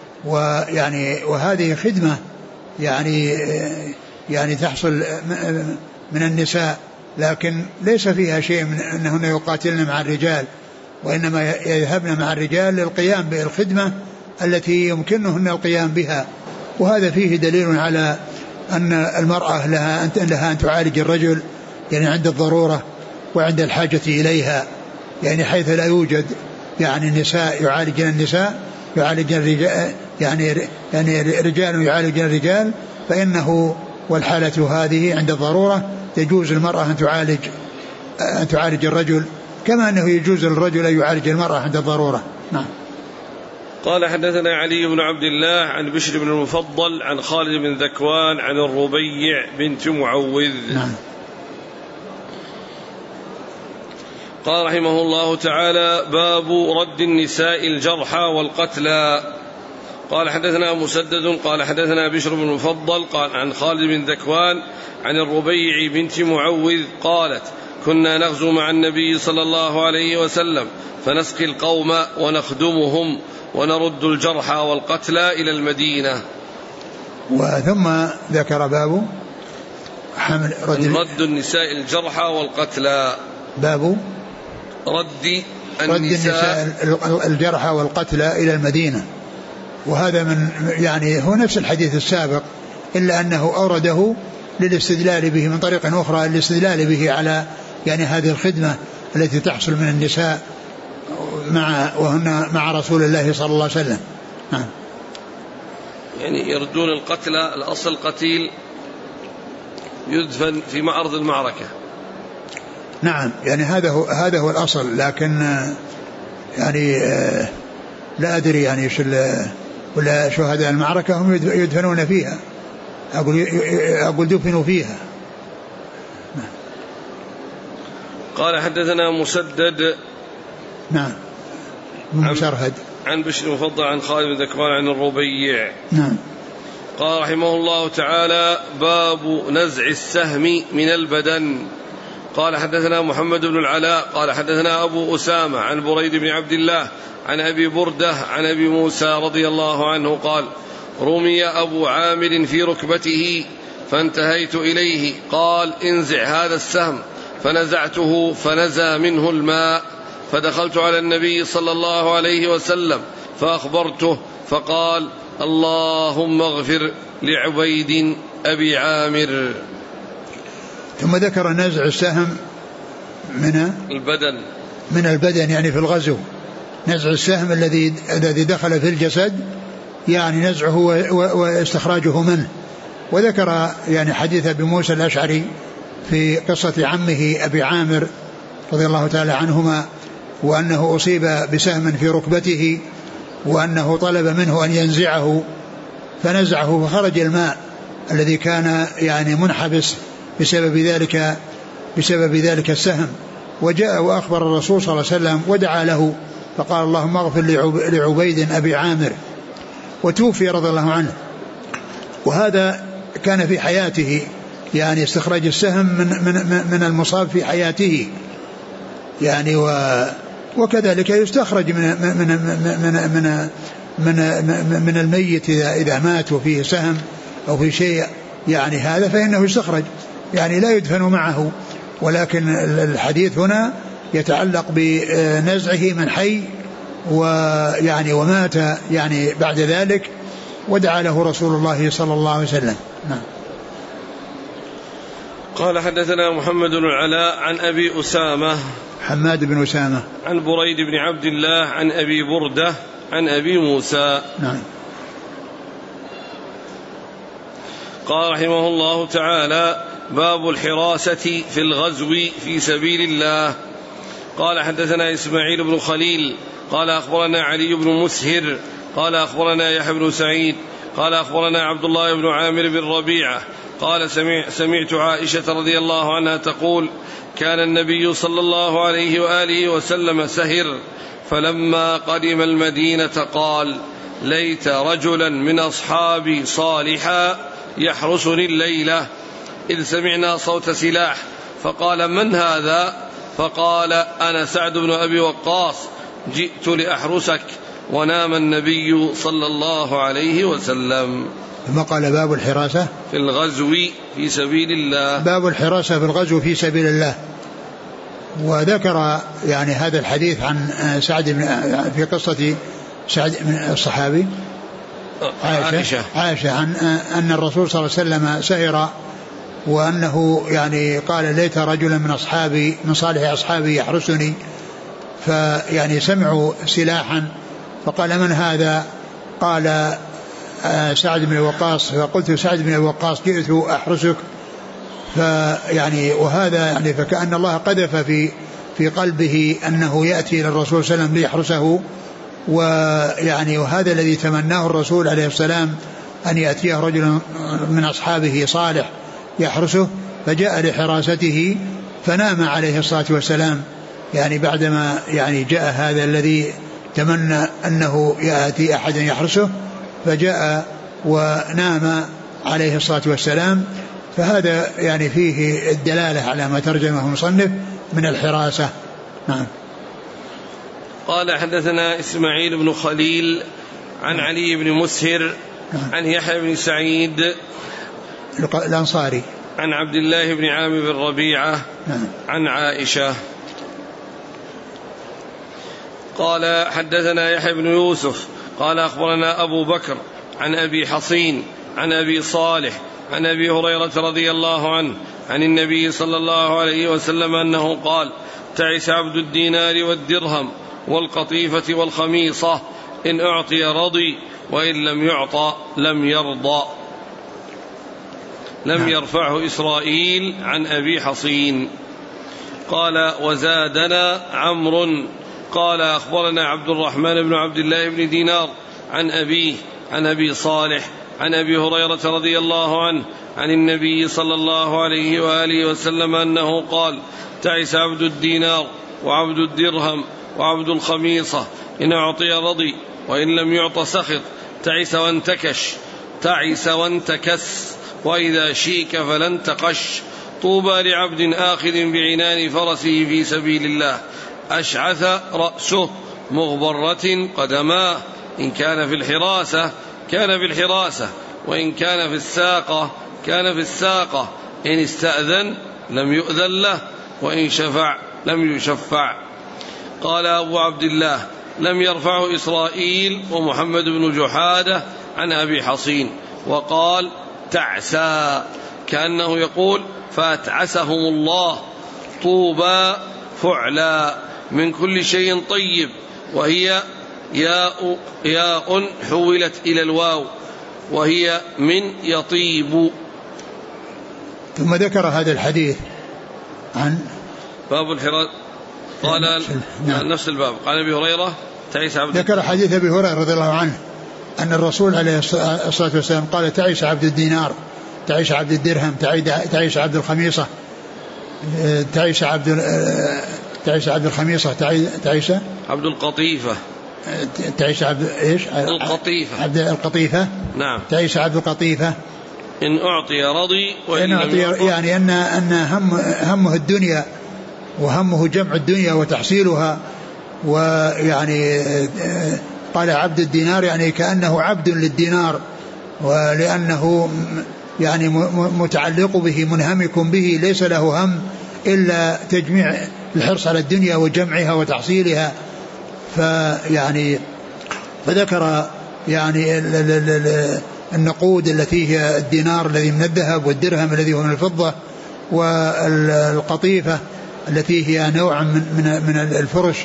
وهذه خدمة يعني تحصل من النساء، لكن ليس فيها شيء من أنهن يقاتلن مع الرجال، وإنما يذهبن مع الرجال للقيام بالخدمة التي يمكنهن القيام بها. وهذا فيه دليل على أن المرأة لها أن تعالج الرجل يعني عند الضرورة وعند الحاجة إليها، يعني حيث لا يوجد يعني النساء يعالجن النساء، يعالجن الرجال يعني رجال يعالجن الرجال، فإنه والحالة هذه عند الضرورة يجوز المرأة أن تعالج الرجل، كما أنه يجوز للرجل أن يعالج المرأة عند الضرورة. نعم. قال حدثنا علي بن عبد الله عن بشر بن المفضل عن خالد بن ذكوان عن الربيع بنت معوذ. نعم. قال رحمه الله تعالى: باب رد النساء الجرحى والقتلى. قال حدثنا مسدد قال حدثنا بشر بن المفضل قال عن خالد بن ذكوان عن الربيع بنت معوذ قالت: كنا نغزو مع النبي صلى الله عليه وسلم فنسقي القوم ونخدمهم ونرد الجرحى والقتلى إلى المدينة. وثم ذكر باب رد النساء الجرحى والقتلى، باب رد النساء الجرحى والقتلى إلى المدينة. وهذا من يعني هو نفس الحديث السابق، إلا أنه أورده للاستدلال به من طريق أخرى، للاستدلال به على يعني هذه الخدمة التي تحصل من النساء وهن مع رسول الله صلى الله عليه وسلم. يعني يردون القتلى، الأصل قتيل يدفن في معرض المعركة. نعم، يعني هذا هو الأصل، لكن يعني لا أدري يعني ولا شهداء المعركة هم يدفنون فيها، أقول دفنوا فيها. قال حدثنا مسدد نعم مشرهد عن بشر المفضل عن خالد بن ذكوان عن الربيع. نعم. قال رحمه الله تعالى: باب نزع السهم من البدن. قال حدثنا محمد بن العلاء قال حدثنا أبو أسامة عن بريد بن عبد الله عن أبي بردة عن أبي موسى رضي الله عنه قال: رمي أبو عامر في ركبته فانتهيت إليه قال انزع هذا السهم، فنزعته فنزى منه الماء، فدخلت على النبي صلى الله عليه وسلم فأخبرته فقال اللهم اغفر لعبيد أبي عامر. ثم ذكر نزع السهم من البدن يعني في الغزو، نزع السهم الذي دخل في الجسد يعني نزعه واستخراجه منه. وذكر يعني حديث أبي موسى الأشعري في قصة عمه أبي عامر رضي الله تعالى عنهما، وأنه أصيب بسهم في ركبته، وأنه طلب منه أن ينزعه فنزعه فخرج الماء الذي كان يعني منحبس بسبب ذلك السهم. وجاء وأخبر الرسول صلى الله عليه وسلم ودعا له فقال اللهم اغفر لعبيد أبي عامر، وتوفي رضي الله عنه. وهذا كان في حياته، يعني استخراج السهم من المصاب في حياته يعني، وكذلك يستخرج من الميت إذا مات وفيه سهم أو في شيء يعني هذا فإنه يستخرج يعني لا يدفن معه. ولكن الحديث هنا يتعلق بنزعه من حي ويعني ومات يعني بعد ذلك، ودعا له رسول الله صلى الله عليه وسلم. نعم. قال حدثنا محمد بن العلاء عن أبي أسامة حماد بن أسامة عن بريد بن عبد الله عن أبي بردة عن أبي موسى. نعم. قال رحمه الله تعالى باب الحراسة في الغزو في سبيل الله. قال حدثنا إسماعيل بن خليل قال أخبرنا علي بن مسهر قال أخبرنا يحيى بن سعيد قال أخبرنا عبد الله بن عامر بن ربيعة قال سمعت عائشة رضي الله عنها تقول كان النبي صلى الله عليه وآله وسلم سهر، فلما قدم المدينة قال ليت رجلا من أصحابي صالحا يحرسني الليلة، إذ سمعنا صوت سلاح، فقال من هذا؟ فقال أنا سعد بن أبي وقاص جئت لأحرسك، ونام النبي صلى الله عليه وسلم. ثم قال باب الحراسة في الغزو في سبيل الله. باب الحراسة في الغزو في سبيل الله. وذكر يعني هذا الحديث عن سعد في قصة سعد من الصحابي عائشة عن أن الرسول صلى الله عليه وسلم سهر، وأنه يعني قال ليت رجلا من أصحابي من صالح أصحابي يحرسني، فيعني سمعوا سلاحا فقال من هذا؟ قال سعد بن وقاص، فقلت سعد بن وقاص جئت أحرسك. فيعني وهذا يعني فكأن الله قذف في قلبه أنه يأتي للرسول صلى الله عليه وسلم ليحرسه، ويعني وهذا الذي تمناه الرسول عليه السلام أن يأتيه رجل من أصحابه صالح يحرسه، فجاء لحراسته فنام عليه الصلاة والسلام، يعني بعدما يعني جاء هذا الذي تمنى أنه يأتي أحد يحرسه فجاء ونام عليه الصلاة والسلام. فهذا يعني فيه الدلالة على ما ترجمه المصنف من الحراسة. نعم. قال حدثنا إسماعيل بن خليل عن علي بن مسهر عن يحيى بن سعيد الأنصاري عن عبد الله بن عامر بن ربيعة عن عائشة قال حدثنا يحيى بن يوسف قال أخبرنا أبو بكر عن أبي حصين عن أبي صالح عن أبي هريرة رضي الله عنه عن النبي صلى الله عليه وسلم أنه قال تعس عبد الدينار والدرهم والقطيفة والخميصة، إن أعطي رضي وإن لم يعطى لم يرضى. لم يرفعه إسرائيل عن أبي حصين. قال وزادنا عمرو قال أخبرنا عبد الرحمن بن عبد الله بن دينار عن أبيه عن أبي صالح عن أبي هريرة رضي الله عنه عن النبي صلى الله عليه وآله وسلم أنه قال تعس عبد الدينار وعبد الدرهم وعبد الخميصة، إن أعطي رضي وإن لم يعط سخط، تعس وانتكس وإذا شيك فلن تقش. طوبى لعبد آخذ بعنان فرسه في سبيل الله، أشعث رأسه مغبرة قدماه، إن كان في الحراسة كان في الحراسة، وإن كان في الساقة كان في الساقة إن استأذن لم يؤذن له، وإن شفع لم يشفع. قال أبو عبد الله: لم يرفعه إسرائيل ومحمد بن جحادة عن أبي حصين، وقال: تعسى، كأنه يقول: فأتعسهم الله، طوبى فعلا من كل شيء طيب، وهي ياء حولت إلى الواو، وهي من يطيب. ثم ذكر هذا الحديث عن باب الحراس. قال نفس الباب. قال أبي هريرة: ذكر حديث أبي هريرة رضي الله عنه أن الرسول عليه الصلاة والسلام قال: تعيش عبد الدينار، تعيش عبد الدرهم، تعيش عبد الخميصة، تعيش عبد الخميصة، تعيش عبد القطيفة، تعيش عبد ايش؟ القطيفة، عبد القطيفة. نعم. تعيش عبد القطيفة. إن أعطي رضي وإن أعطي، يعني أن همه الدنيا، وهمه جمع الدنيا وتحصيلها. ويعني قال عبد الدينار يعني كأنه عبد للدينار، ولأنه يعني متعلق به، منهمك به، ليس له هم إلا تجميع الحرص على الدنيا وجمعها وتحصيلها. فيعني فذكر يعني النقود التي هي الدينار الذي من الذهب، والدرهم الذي هو من الفضة، والقطيفة التي هي نوع من الفرش.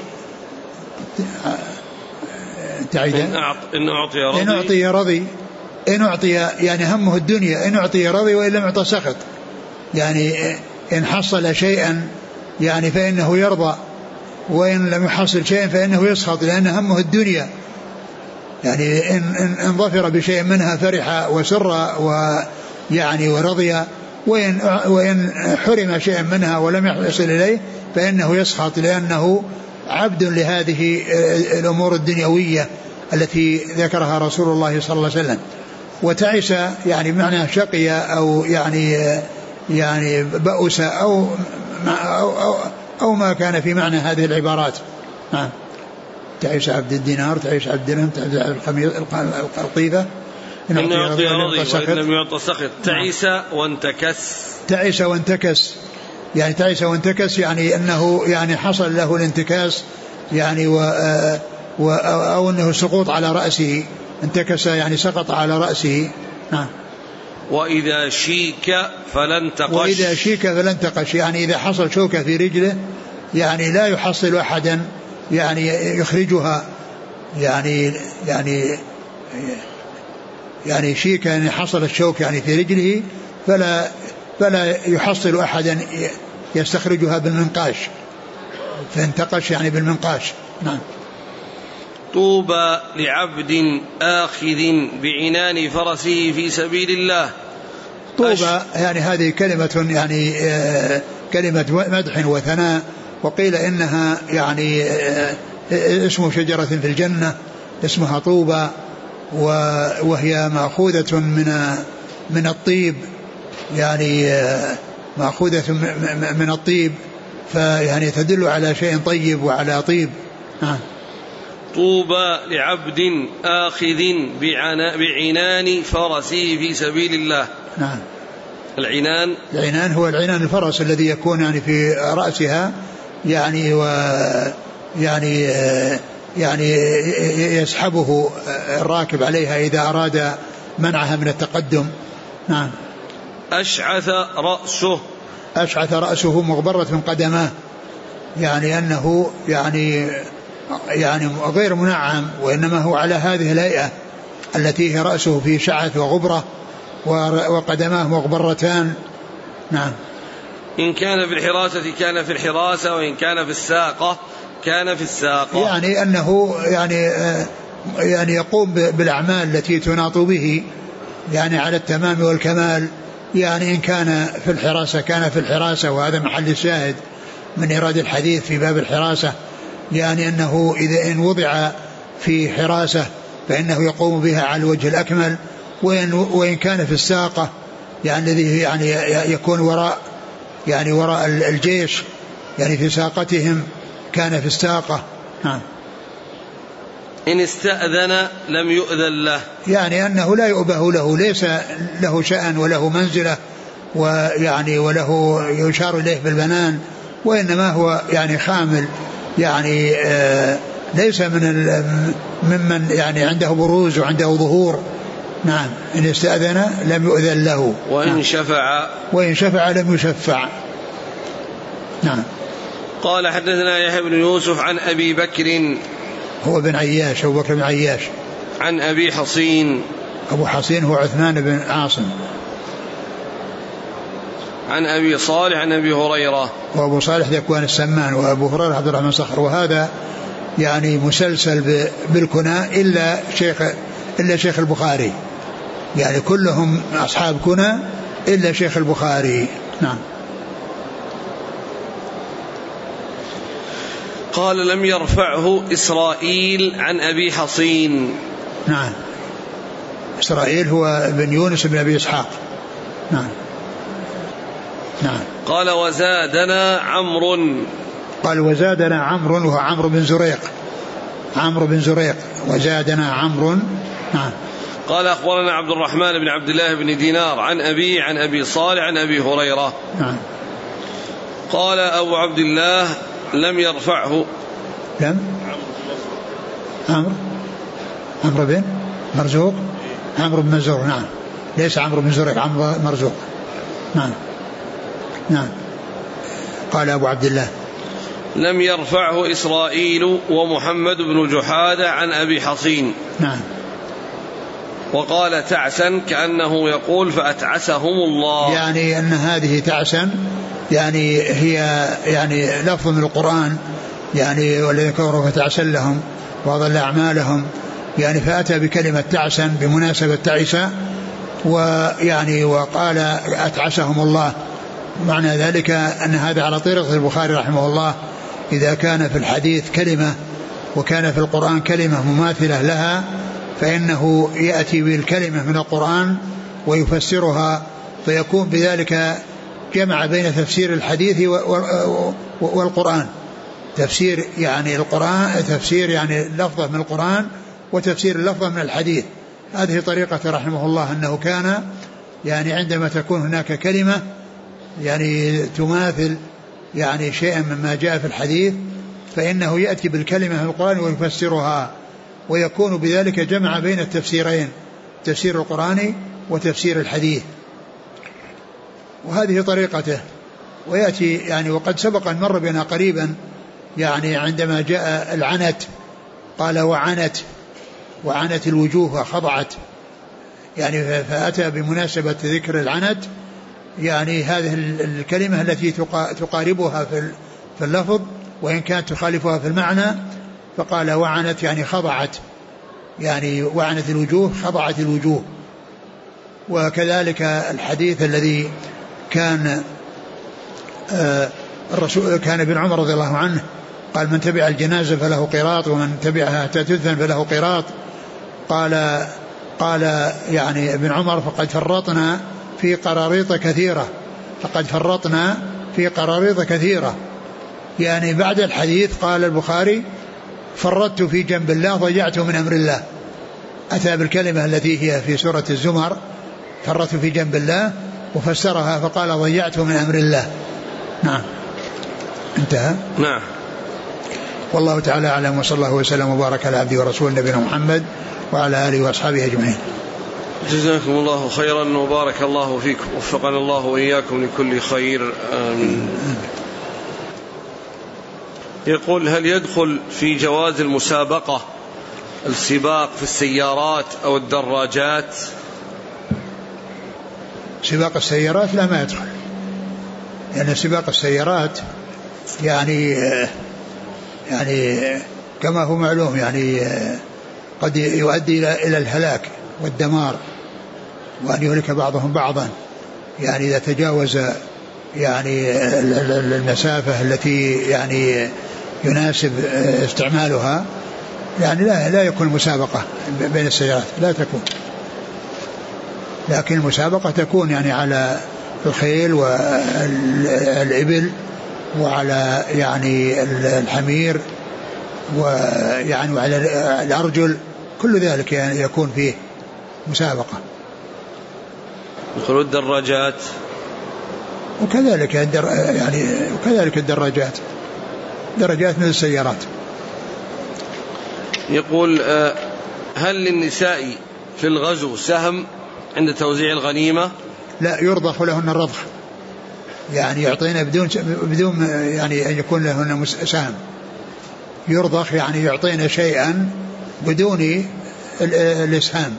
إن أعطي رضي، إن أعطي يعني همه الدنيا، إن أعطي رضي وإن لم يعطى سخط. يعني إن حصل شيئا يعني فإنه يرضى، وإن لم يحصل شيئا فإنه يسخط، لأن همه الدنيا. يعني إن ظفر بشيء منها فرح وسر ويعني ورضي، وإن حرم شيئا منها ولم يصل إليه فإنه يسخط، لأنه عبد لهذه الأمور الدنيوية التي ذكرها رسول الله صلى الله عليه وسلم. وتعس يعني معنى شقي أو يعني بؤس أو ما كان في معنى هذه العبارات. نعم. تعيش عبد الدينار، تعيش عبد الدرهم، تعيش عبد القطيفة. إن أعطي رضي وإن لم يعطى سخط. تعيس وانتكس. تعيس وانتكس، يعني تعيس وانتكس يعني أنه يعني حصل له الانتكاس، يعني أو أنه سقوط على رأسه. انتكس يعني سقط على رأسه. نعم. وإذا شيك فلن تقش. وإذا شيك فلن تقش، يعني إذا حصل شوكة في رجله يعني لا يحصل أحدا يعني يخرجها. يعني شيك يعني حصل الشوك يعني في رجله فلا يحصل أحدا يستخرجها بالمنقاش، فانتقش يعني بالمنقاش. نعم. طوبى لعبد آخذ بعنان فرسه في سبيل الله. طوبى يعني هذه كلمة يعني كلمة مدح وثناء، وقيل إنها يعني اسم شجرة في الجنة اسمها طوبى، وهي مأخوذة من الطيب، يعني مأخوذة من الطيب، فيعني تدل على شيء طيب وعلى طيب. طوبى لعبد آخذ بعنان فرسه في سبيل الله. نعم. العنان هو العنان الفرس الذي يكون يعني في رأسها، يعني يعني يسحبه الراكب عليها إذا أراد منعها من التقدم. نعم. أشعث رأسه مغبرة من قدماه، يعني أنه يعني غير منعم، وإنما هو على هذه الهيئة التي هي رأسه في شعث وغبرة وقدماه مغبرتان. نعم. إن كان في الحراسة كان في الحراسة، وإن كان في الساقة كان في الساقة، يعني أنه يعني يقوم بالأعمال التي تناط به يعني على التمام والكمال. يعني إن كان في الحراسة كان في الحراسة، وهذا محل الشاهد من إيراد الحديث في باب الحراسة، يعني أنه إذا إن وضع في حراسة فإنه يقوم بها على الوجه الأكمل. وإن كان في الساقة يعني الذي يعني يكون وراء الجيش، يعني في ساقتهم كان في الساقة. إن استأذن لم يؤذن له، يعني أنه لا يؤبه له، ليس له شأن وله منزلة ويعني وله يشار إليه بالبنان، وإنما هو يعني خامل، يعني ليس ممن يعني عنده بروز وعنده ظهور. نعم. إن استأذن لم يؤذن له، وإن شفع لم يشفع. نعم. قال حدثنا يحيى بن يوسف عن أبي بكر هو بن عياش، أبو بكر بن عياش، عن أبي حصين، أبو حصين هو عثمان بن عاصم، عن أبي صالح عن أبي هريرة، وأبو صالح ذكوان السمان، وأبو هريرة عبد الرحمن صخر. وهذا يعني مسلسل بالكنى إلا شيخ البخاري، يعني كلهم أصحاب كنى إلا شيخ البخاري. نعم. قال لم يرفعه إسرائيل عن أبي حصين. نعم. إسرائيل هو بن يونس بن أبي إسحاق. نعم. نعم. قال وزادنا عمرو، قال وزادنا عمرو وهو عمرو بن زريق، وزادنا عمرو. نعم. قال أخبرنا عبد الرحمن بن عبد الله بن دينار عن أبي صالح عن أبي هريرة. نعم. قال أبو عبد الله لم يرفعه. عمرو بن مرزوق، عمرو بن مرزوق. نعم. ليس عمرو بن زريق، عمرو مرزوق. نعم. نعم. قال أبو عبد الله لم يرفعه إسرائيل ومحمد بن جحادة عن أبي حصين. نعم. وقال تعسا كأنه يقول فأتعسهم الله، يعني أن هذه تعسا يعني هي يعني لفظ من القرآن، يعني والذين كفروا فتعسا لهم وأضل أعمالهم، يعني فأتى بكلمة تعسا بمناسبة تعسا، ويعني وقال أتعسهم الله. معنى ذلك أن هذا على طريقة البخاري رحمه الله، إذا كان في الحديث كلمة وكان في القرآن كلمة مماثلة لها، فإنه يأتي بالكلمة من القرآن ويفسرها، فيكون بذلك جمع بين تفسير الحديث والقرآن، تفسير يعني القرآن، تفسير يعني لفظة من القرآن وتفسير اللفظة من الحديث. هذه طريقة رحمه الله، أنه كان يعني عندما تكون هناك كلمة يعني تماثل يعني شيئا مما جاء في الحديث، فإنه يأتي بالكلمة من القرآن ويفسرها، ويكون بذلك جمع بين التفسيرين، تفسير القرآن وتفسير الحديث، وهذه طريقته. ويأتي يعني وقد سبق أن مر بنا قريبا يعني عندما جاء العنت قال وعنت الوجوه خضعت، يعني فأتى بمناسبة ذكر العنت يعني هذه الكلمة التي تقاربها في اللفظ وإن كانت تخالفها في المعنى، فقال وعنت يعني خضعت، يعني وعنت الوجوه خضعت الوجوه. وكذلك الحديث الذي كان الرسول كان ابن عمر رضي الله عنه قال من تبع الجنازة فله قيراط ومن تبعها حتى تدفن فله قيراط. قال يعني ابن عمر فقد فرطنا في قراريط كثيرة، يعني بعد الحديث قال البخاري فرطت في جنب الله ضيعت من أمر الله، أتى بالكلمة التي هي في سورة الزمر فرطت في جنب الله وفسرها فقال ضيعت من أمر الله. نعم. انتهى. نعم. والله تعالى أعلم، وصلى الله وسلم وبارك على عبده ورسوله نبينا محمد وعلى آله وأصحابه أجمعين. جزاكم الله خيرا وبارك الله فيكم، وفقنا الله وإياكم لكل خير، آمين. يقول هل يدخل في جواز المسابقة السباق في السيارات أو الدراجات؟ سباق السيارات لا، ما يدخل، لأن سباق السيارات يعني كما هو معلوم يعني قد يؤدي إلى الهلاك والدمار، وأن يهلك بعضهم بعضا، يعني إذا تجاوز يعني المسافة التي يعني يناسب استعمالها، يعني لا يكون مسابقة بين السيارات، لا تكون، لكن المسابقة تكون يعني على الخيل والإبل وعلى يعني الحمير ويعني وعلى الأرجل، كل ذلك يعني يكون فيه مسابقة. يقولوا الدراجات وكذلك يعني وكذلك الدراجات مثل السيارات. يقول هل للنساء في الغزو سهم عند توزيع الغنيمة؟ لا، يرضخ لهن الرضخ، يعني يعطينا بدون يعني أن يكون لهن سهم، يرضخ يعني يعطينا شيئا بدون الإسهام.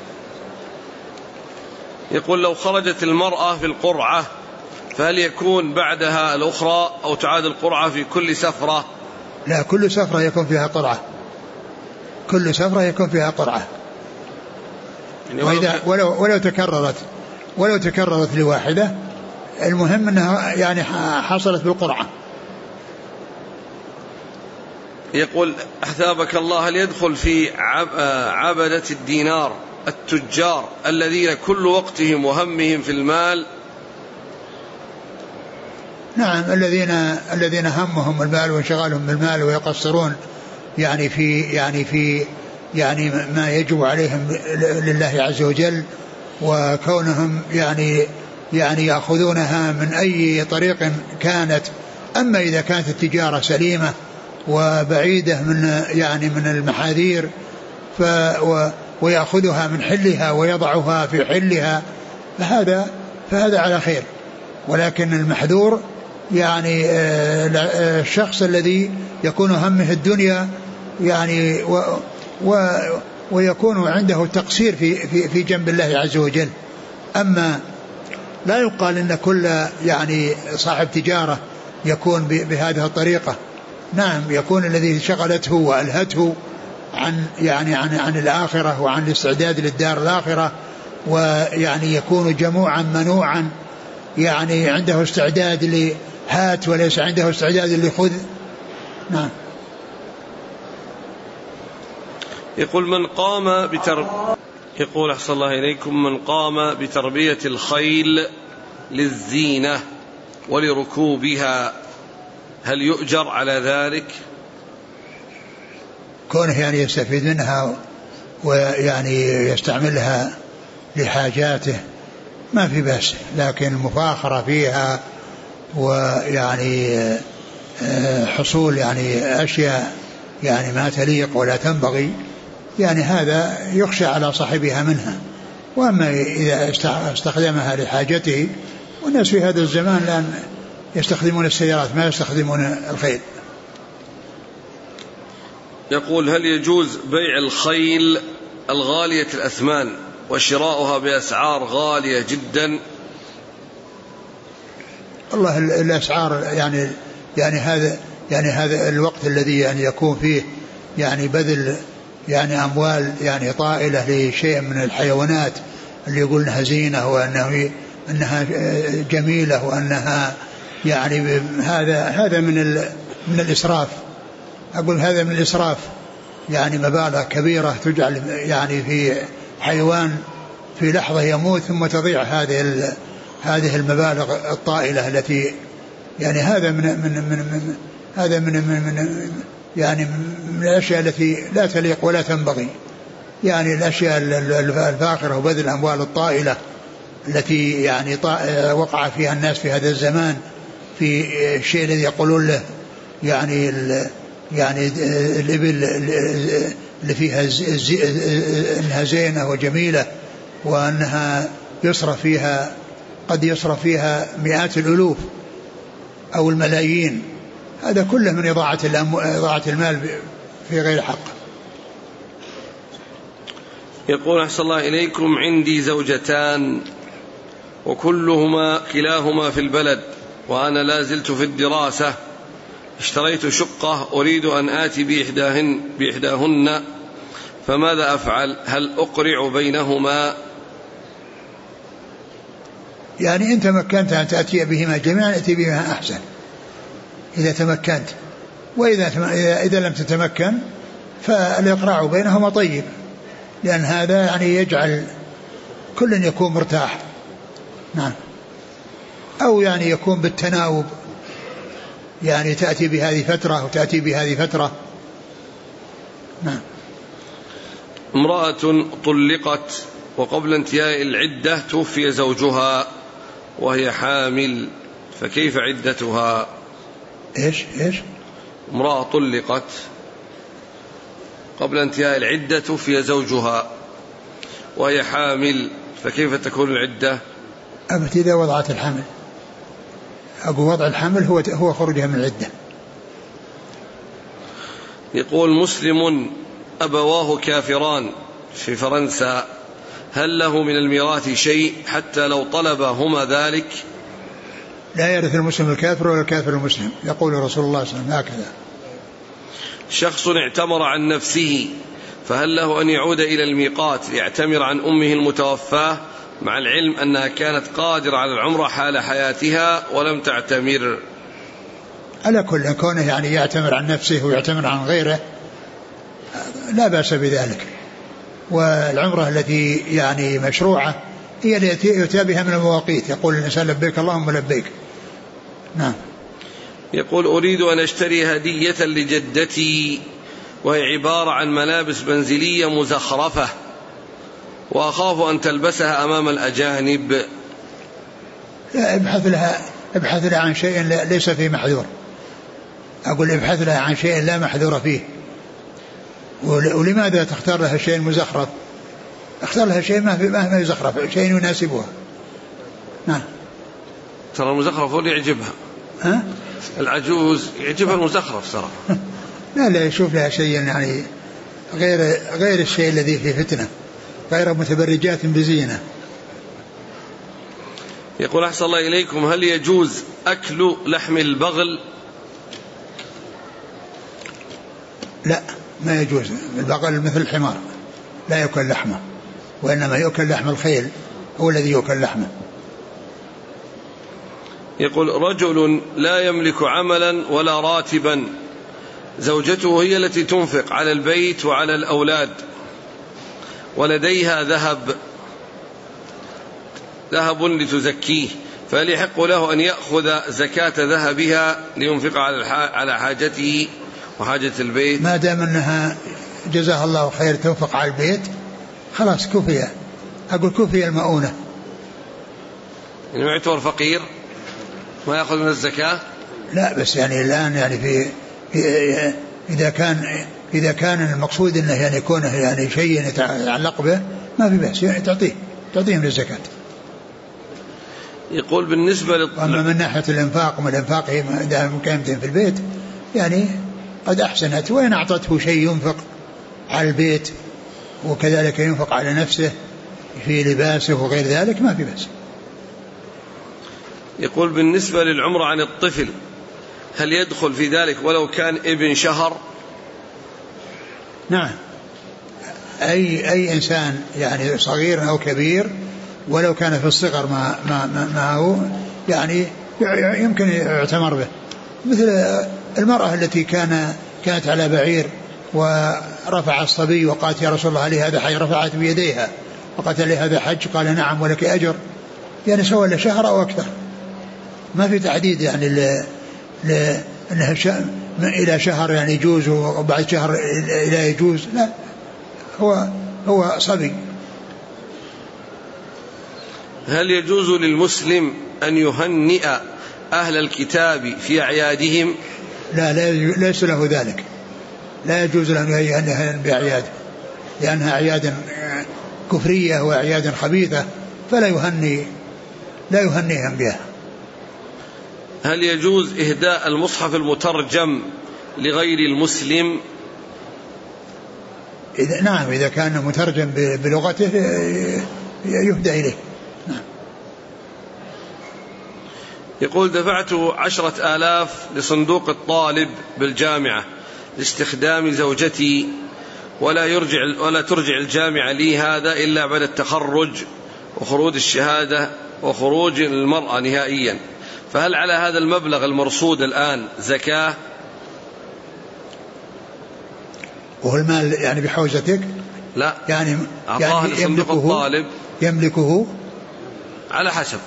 يقول لو خرجت المرأة في القرعة فهل يكون بعدها الأخرى أو تعاد القرعة في كل سفرة؟ لا، كل سفرة يكون فيها قرعة، كل سفرة يكون فيها قرعة. وإذا ولو تكررت لواحدة، المهم أنها يعني حصلت بالقرعة. يقول أحثابك الله، هل يدخل في عبدة الدينار التجار الذين كل وقتهم وهمهم في المال؟ نعم، الذين همهم المال وانشغالهم بالمال ويقصرون يعني في ما يجب عليهم لله عز وجل، وكونهم يعني يأخذونها من أي طريق كانت. أما إذا كانت التجارة سليمة وبعيدة من المحاذير ويأخذها من حلها ويضعها في حلها، فهذا على خير. ولكن المحذور يعني الشخص الذي يكون همه الدنيا يعني ويكون عنده تقصير في جنب الله عز وجل. أما لا يقال إن كل يعني صاحب تجارة يكون بهذه الطريقة. نعم، يكون الذي شغلته وألهته عن الآخرة وعن الاستعداد للدار الآخرة، ويعني يكون جموعا منوعا، يعني عنده استعداد لهات وليس عنده استعداد لخذ. نعم. يقول يقول أحسن الله إليكم، من قام بتربية الخيل للزينة ولركوبها هل يؤجر على ذلك؟ كونه يعني يستفيد منها ويعني يستعملها لحاجاته ما في بأس، لكن المفاخرة فيها ويعني حصول يعني أشياء يعني ما تليق ولا تنبغي، يعني هذا يخشى على صاحبها منها. وأما إذا استخدمها لحاجته، والناس في هذا الزمان الآن يستخدمون السيارات ما يستخدمون الخيل. يقول هل يجوز بيع الخيل الغالية الأثمان وشراؤها بأسعار غالية جدا؟ والله الأسعار يعني هذا الوقت الذي يعني يكون فيه يعني بذل يعني أموال يعني طائلة لشيء من الحيوانات اللي يقول انها زينة وانها جميلة وانها يعني هذا من الإسراف. أقول هذا من الإسراف، يعني مبالغ كبيرة تجعل يعني في حيوان في لحظة يموت ثم تضيع هذه المبالغ الطائلة التي يعني هذا من يعني من الأشياء التي لا تليق ولا تنبغي، يعني الأشياء الفاخرة وبذل الأموال الطائلة التي يعني وقع فيها الناس في هذا الزمان في الشيء الذي يقولون له يعني الإبل اللي فيها إنها زينة وجميلة وأنها قد يصرف فيها مئات الألوف أو الملايين، هذا كله من إضاعة المال في غير حق. يقول أحسن الله إليكم، عندي زوجتان كلاهما في البلد وأنا لا زلت في الدراسة، اشتريت شقة أريد أن آتي بإحداهن فماذا أفعل؟ هل أقرع بينهما؟ يعني إن تمكنت أن تأتي بهما جميعا أتي بهما أحسن إذا تمكنت، وإذا لم تتمكن فالإقراع بينهما طيب، لأن هذا يعني يجعل كل يكون مرتاح. نعم. أو يعني يكون بالتناوب، يعني تأتي بهذه فترة وتأتي بهذه فترة، نعم. امرأة طلقت وقبل انتهاء العدة توفي زوجها وهي حامل، فكيف عدتها؟ إيش؟ امرأة طلقت قبل انتهاء العدة توفي زوجها وهي حامل، فكيف تكون العدة؟ إذا وضعت الحمل، أقول وضع الحمل هو خروجها من العدة. يقول مسلم أبواه كافران في فرنسا، هل له من الميراث شيء حتى لو طلبهما ذلك؟ لا يرث المسلم الكافر ولا الكافر المسلم، يقول رسول الله صلى الله عليه وسلم هكذا. شخص اعتمر عن نفسه، فهل له أن يعود إلى الميقات ليعتمر عن أمه المتوفاة مع العلم أنها كانت قادرة على العمرة حال حياتها ولم تعتمر؟ على كل كونه يعني يعتمر عن نفسه ويعتمر عن غيره لا بأس بذلك، والعمرة التي يعني مشروعة هي التي يؤتى بها من المواقيت، يقول الإنسان لبيك اللهم لبيك. نعم. يقول أريد أن أشتري هدية لجدتي وهي عبارة عن ملابس منزلية مزخرفة وأخاف أن تلبسها أمام الأجانب. ابحث لها عن شيء ليس فيه محذور، أقول ابحث لها عن شيء لا محذور فيه. ولماذا تختار لها شيء مزخرف؟ اختار لها شيء ما يزخرف، شيء يناسبها. نعم. ترى المزخرف هو اللي يعجبها. ها؟ العجوز يعجبها المزخرف ترى. لا يشوف لها شيء يعني غير الشيء الذي فيه فتنة، غير متبرجات بزينة. يقول أحسن الله إليكم، هل يجوز أكل لحم البغل؟ لا ما يجوز، البغل مثل الحمار لا يأكل لحمه، وإنما يأكل لحم الخيل هو الذي يأكل لحمه. يقول رجل لا يملك عملا ولا راتبا، زوجته هي التي تنفق على البيت وعلى الأولاد ولديها ذهب لتزكيه، فهل يحق له أن يأخذ زكاة ذهبها لينفق على حاجته وحاجة البيت؟ ما دام أنها جزاها الله خير تنفق على البيت خلاص كفية، أقول كفية المؤونة. يعني ما يعتبر فقير ما يأخذ من الزكاة؟ لا بس يعني الآن يعني في إذا كان المقصود أنه يعني يكون يعني شيء يتعلق به ما في بأس، يعني تعطيه من الزكاة. يقول بالنسبة أما من ناحية الإنفاق، من الإنفاق هي مكانتين في البيت يعني قد أحسنت، وإن أعطته شيء ينفق على البيت وكذلك ينفق على نفسه في لباسه وغير ذلك ما في بأس. يقول بالنسبة للعمر عن الطفل، هل يدخل في ذلك ولو كان ابن شهر؟ نعم، أي إنسان يعني صغير أو كبير ولو كان في الصغر ما هو يعني يمكن يعتمر به، مثل المرأة التي كانت على بعير ورفع الصبي وقالت يا رسول الله لي هذا حج، رفعت بيديها وقالت لي هذا حج، قال نعم ولك أجر، يعني سواء لشهر أو أكثر، ما في تحديد يعني أنها إلى شهر يعني يجوز وبعد شهر لا يجوز، لا هو صبي. هل يجوز للمسلم أن يهنئ أهل الكتاب في أعيادهم؟ لا ليس له ذلك، لا يجوز له أن يهنئهم بأعياد، لأنها أعياد كفرية وأعياد خبيثة، فلا يهنئهم بها. هل يجوز إهداء المصحف المترجم لغير المسلم؟ نعم، إذا كان مترجم بلغته يهدى إليه. نعم. يقول دفعت 10,000 لصندوق الطالب بالجامعة لاستخدام زوجتي ولا ترجع الجامعة لي هذا إلا بعد التخرج وخروج الشهادة وخروج المرأة نهائيا، فهل على هذا المبلغ المرصود الآن زكاة؟ وهو المال يعني بحوزتك؟ لا، يعني لصندوق الطالب يملكه على حسب،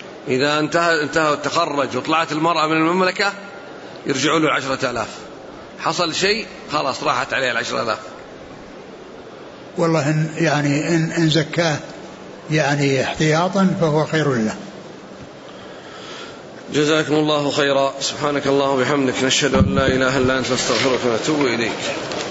إذا انتهى التخرج وطلعت المرأة من المملكة يرجعوا له 10,000، حصل شيء خلاص راحت عليه 10,000. والله إن زكاه يعني احتياطا فهو خير له. جزاكم الله خيرا. سبحانك اللهم وبحمدك، نشهد أن لا إله إلا أنت، نستغفرك ونتوب إليك.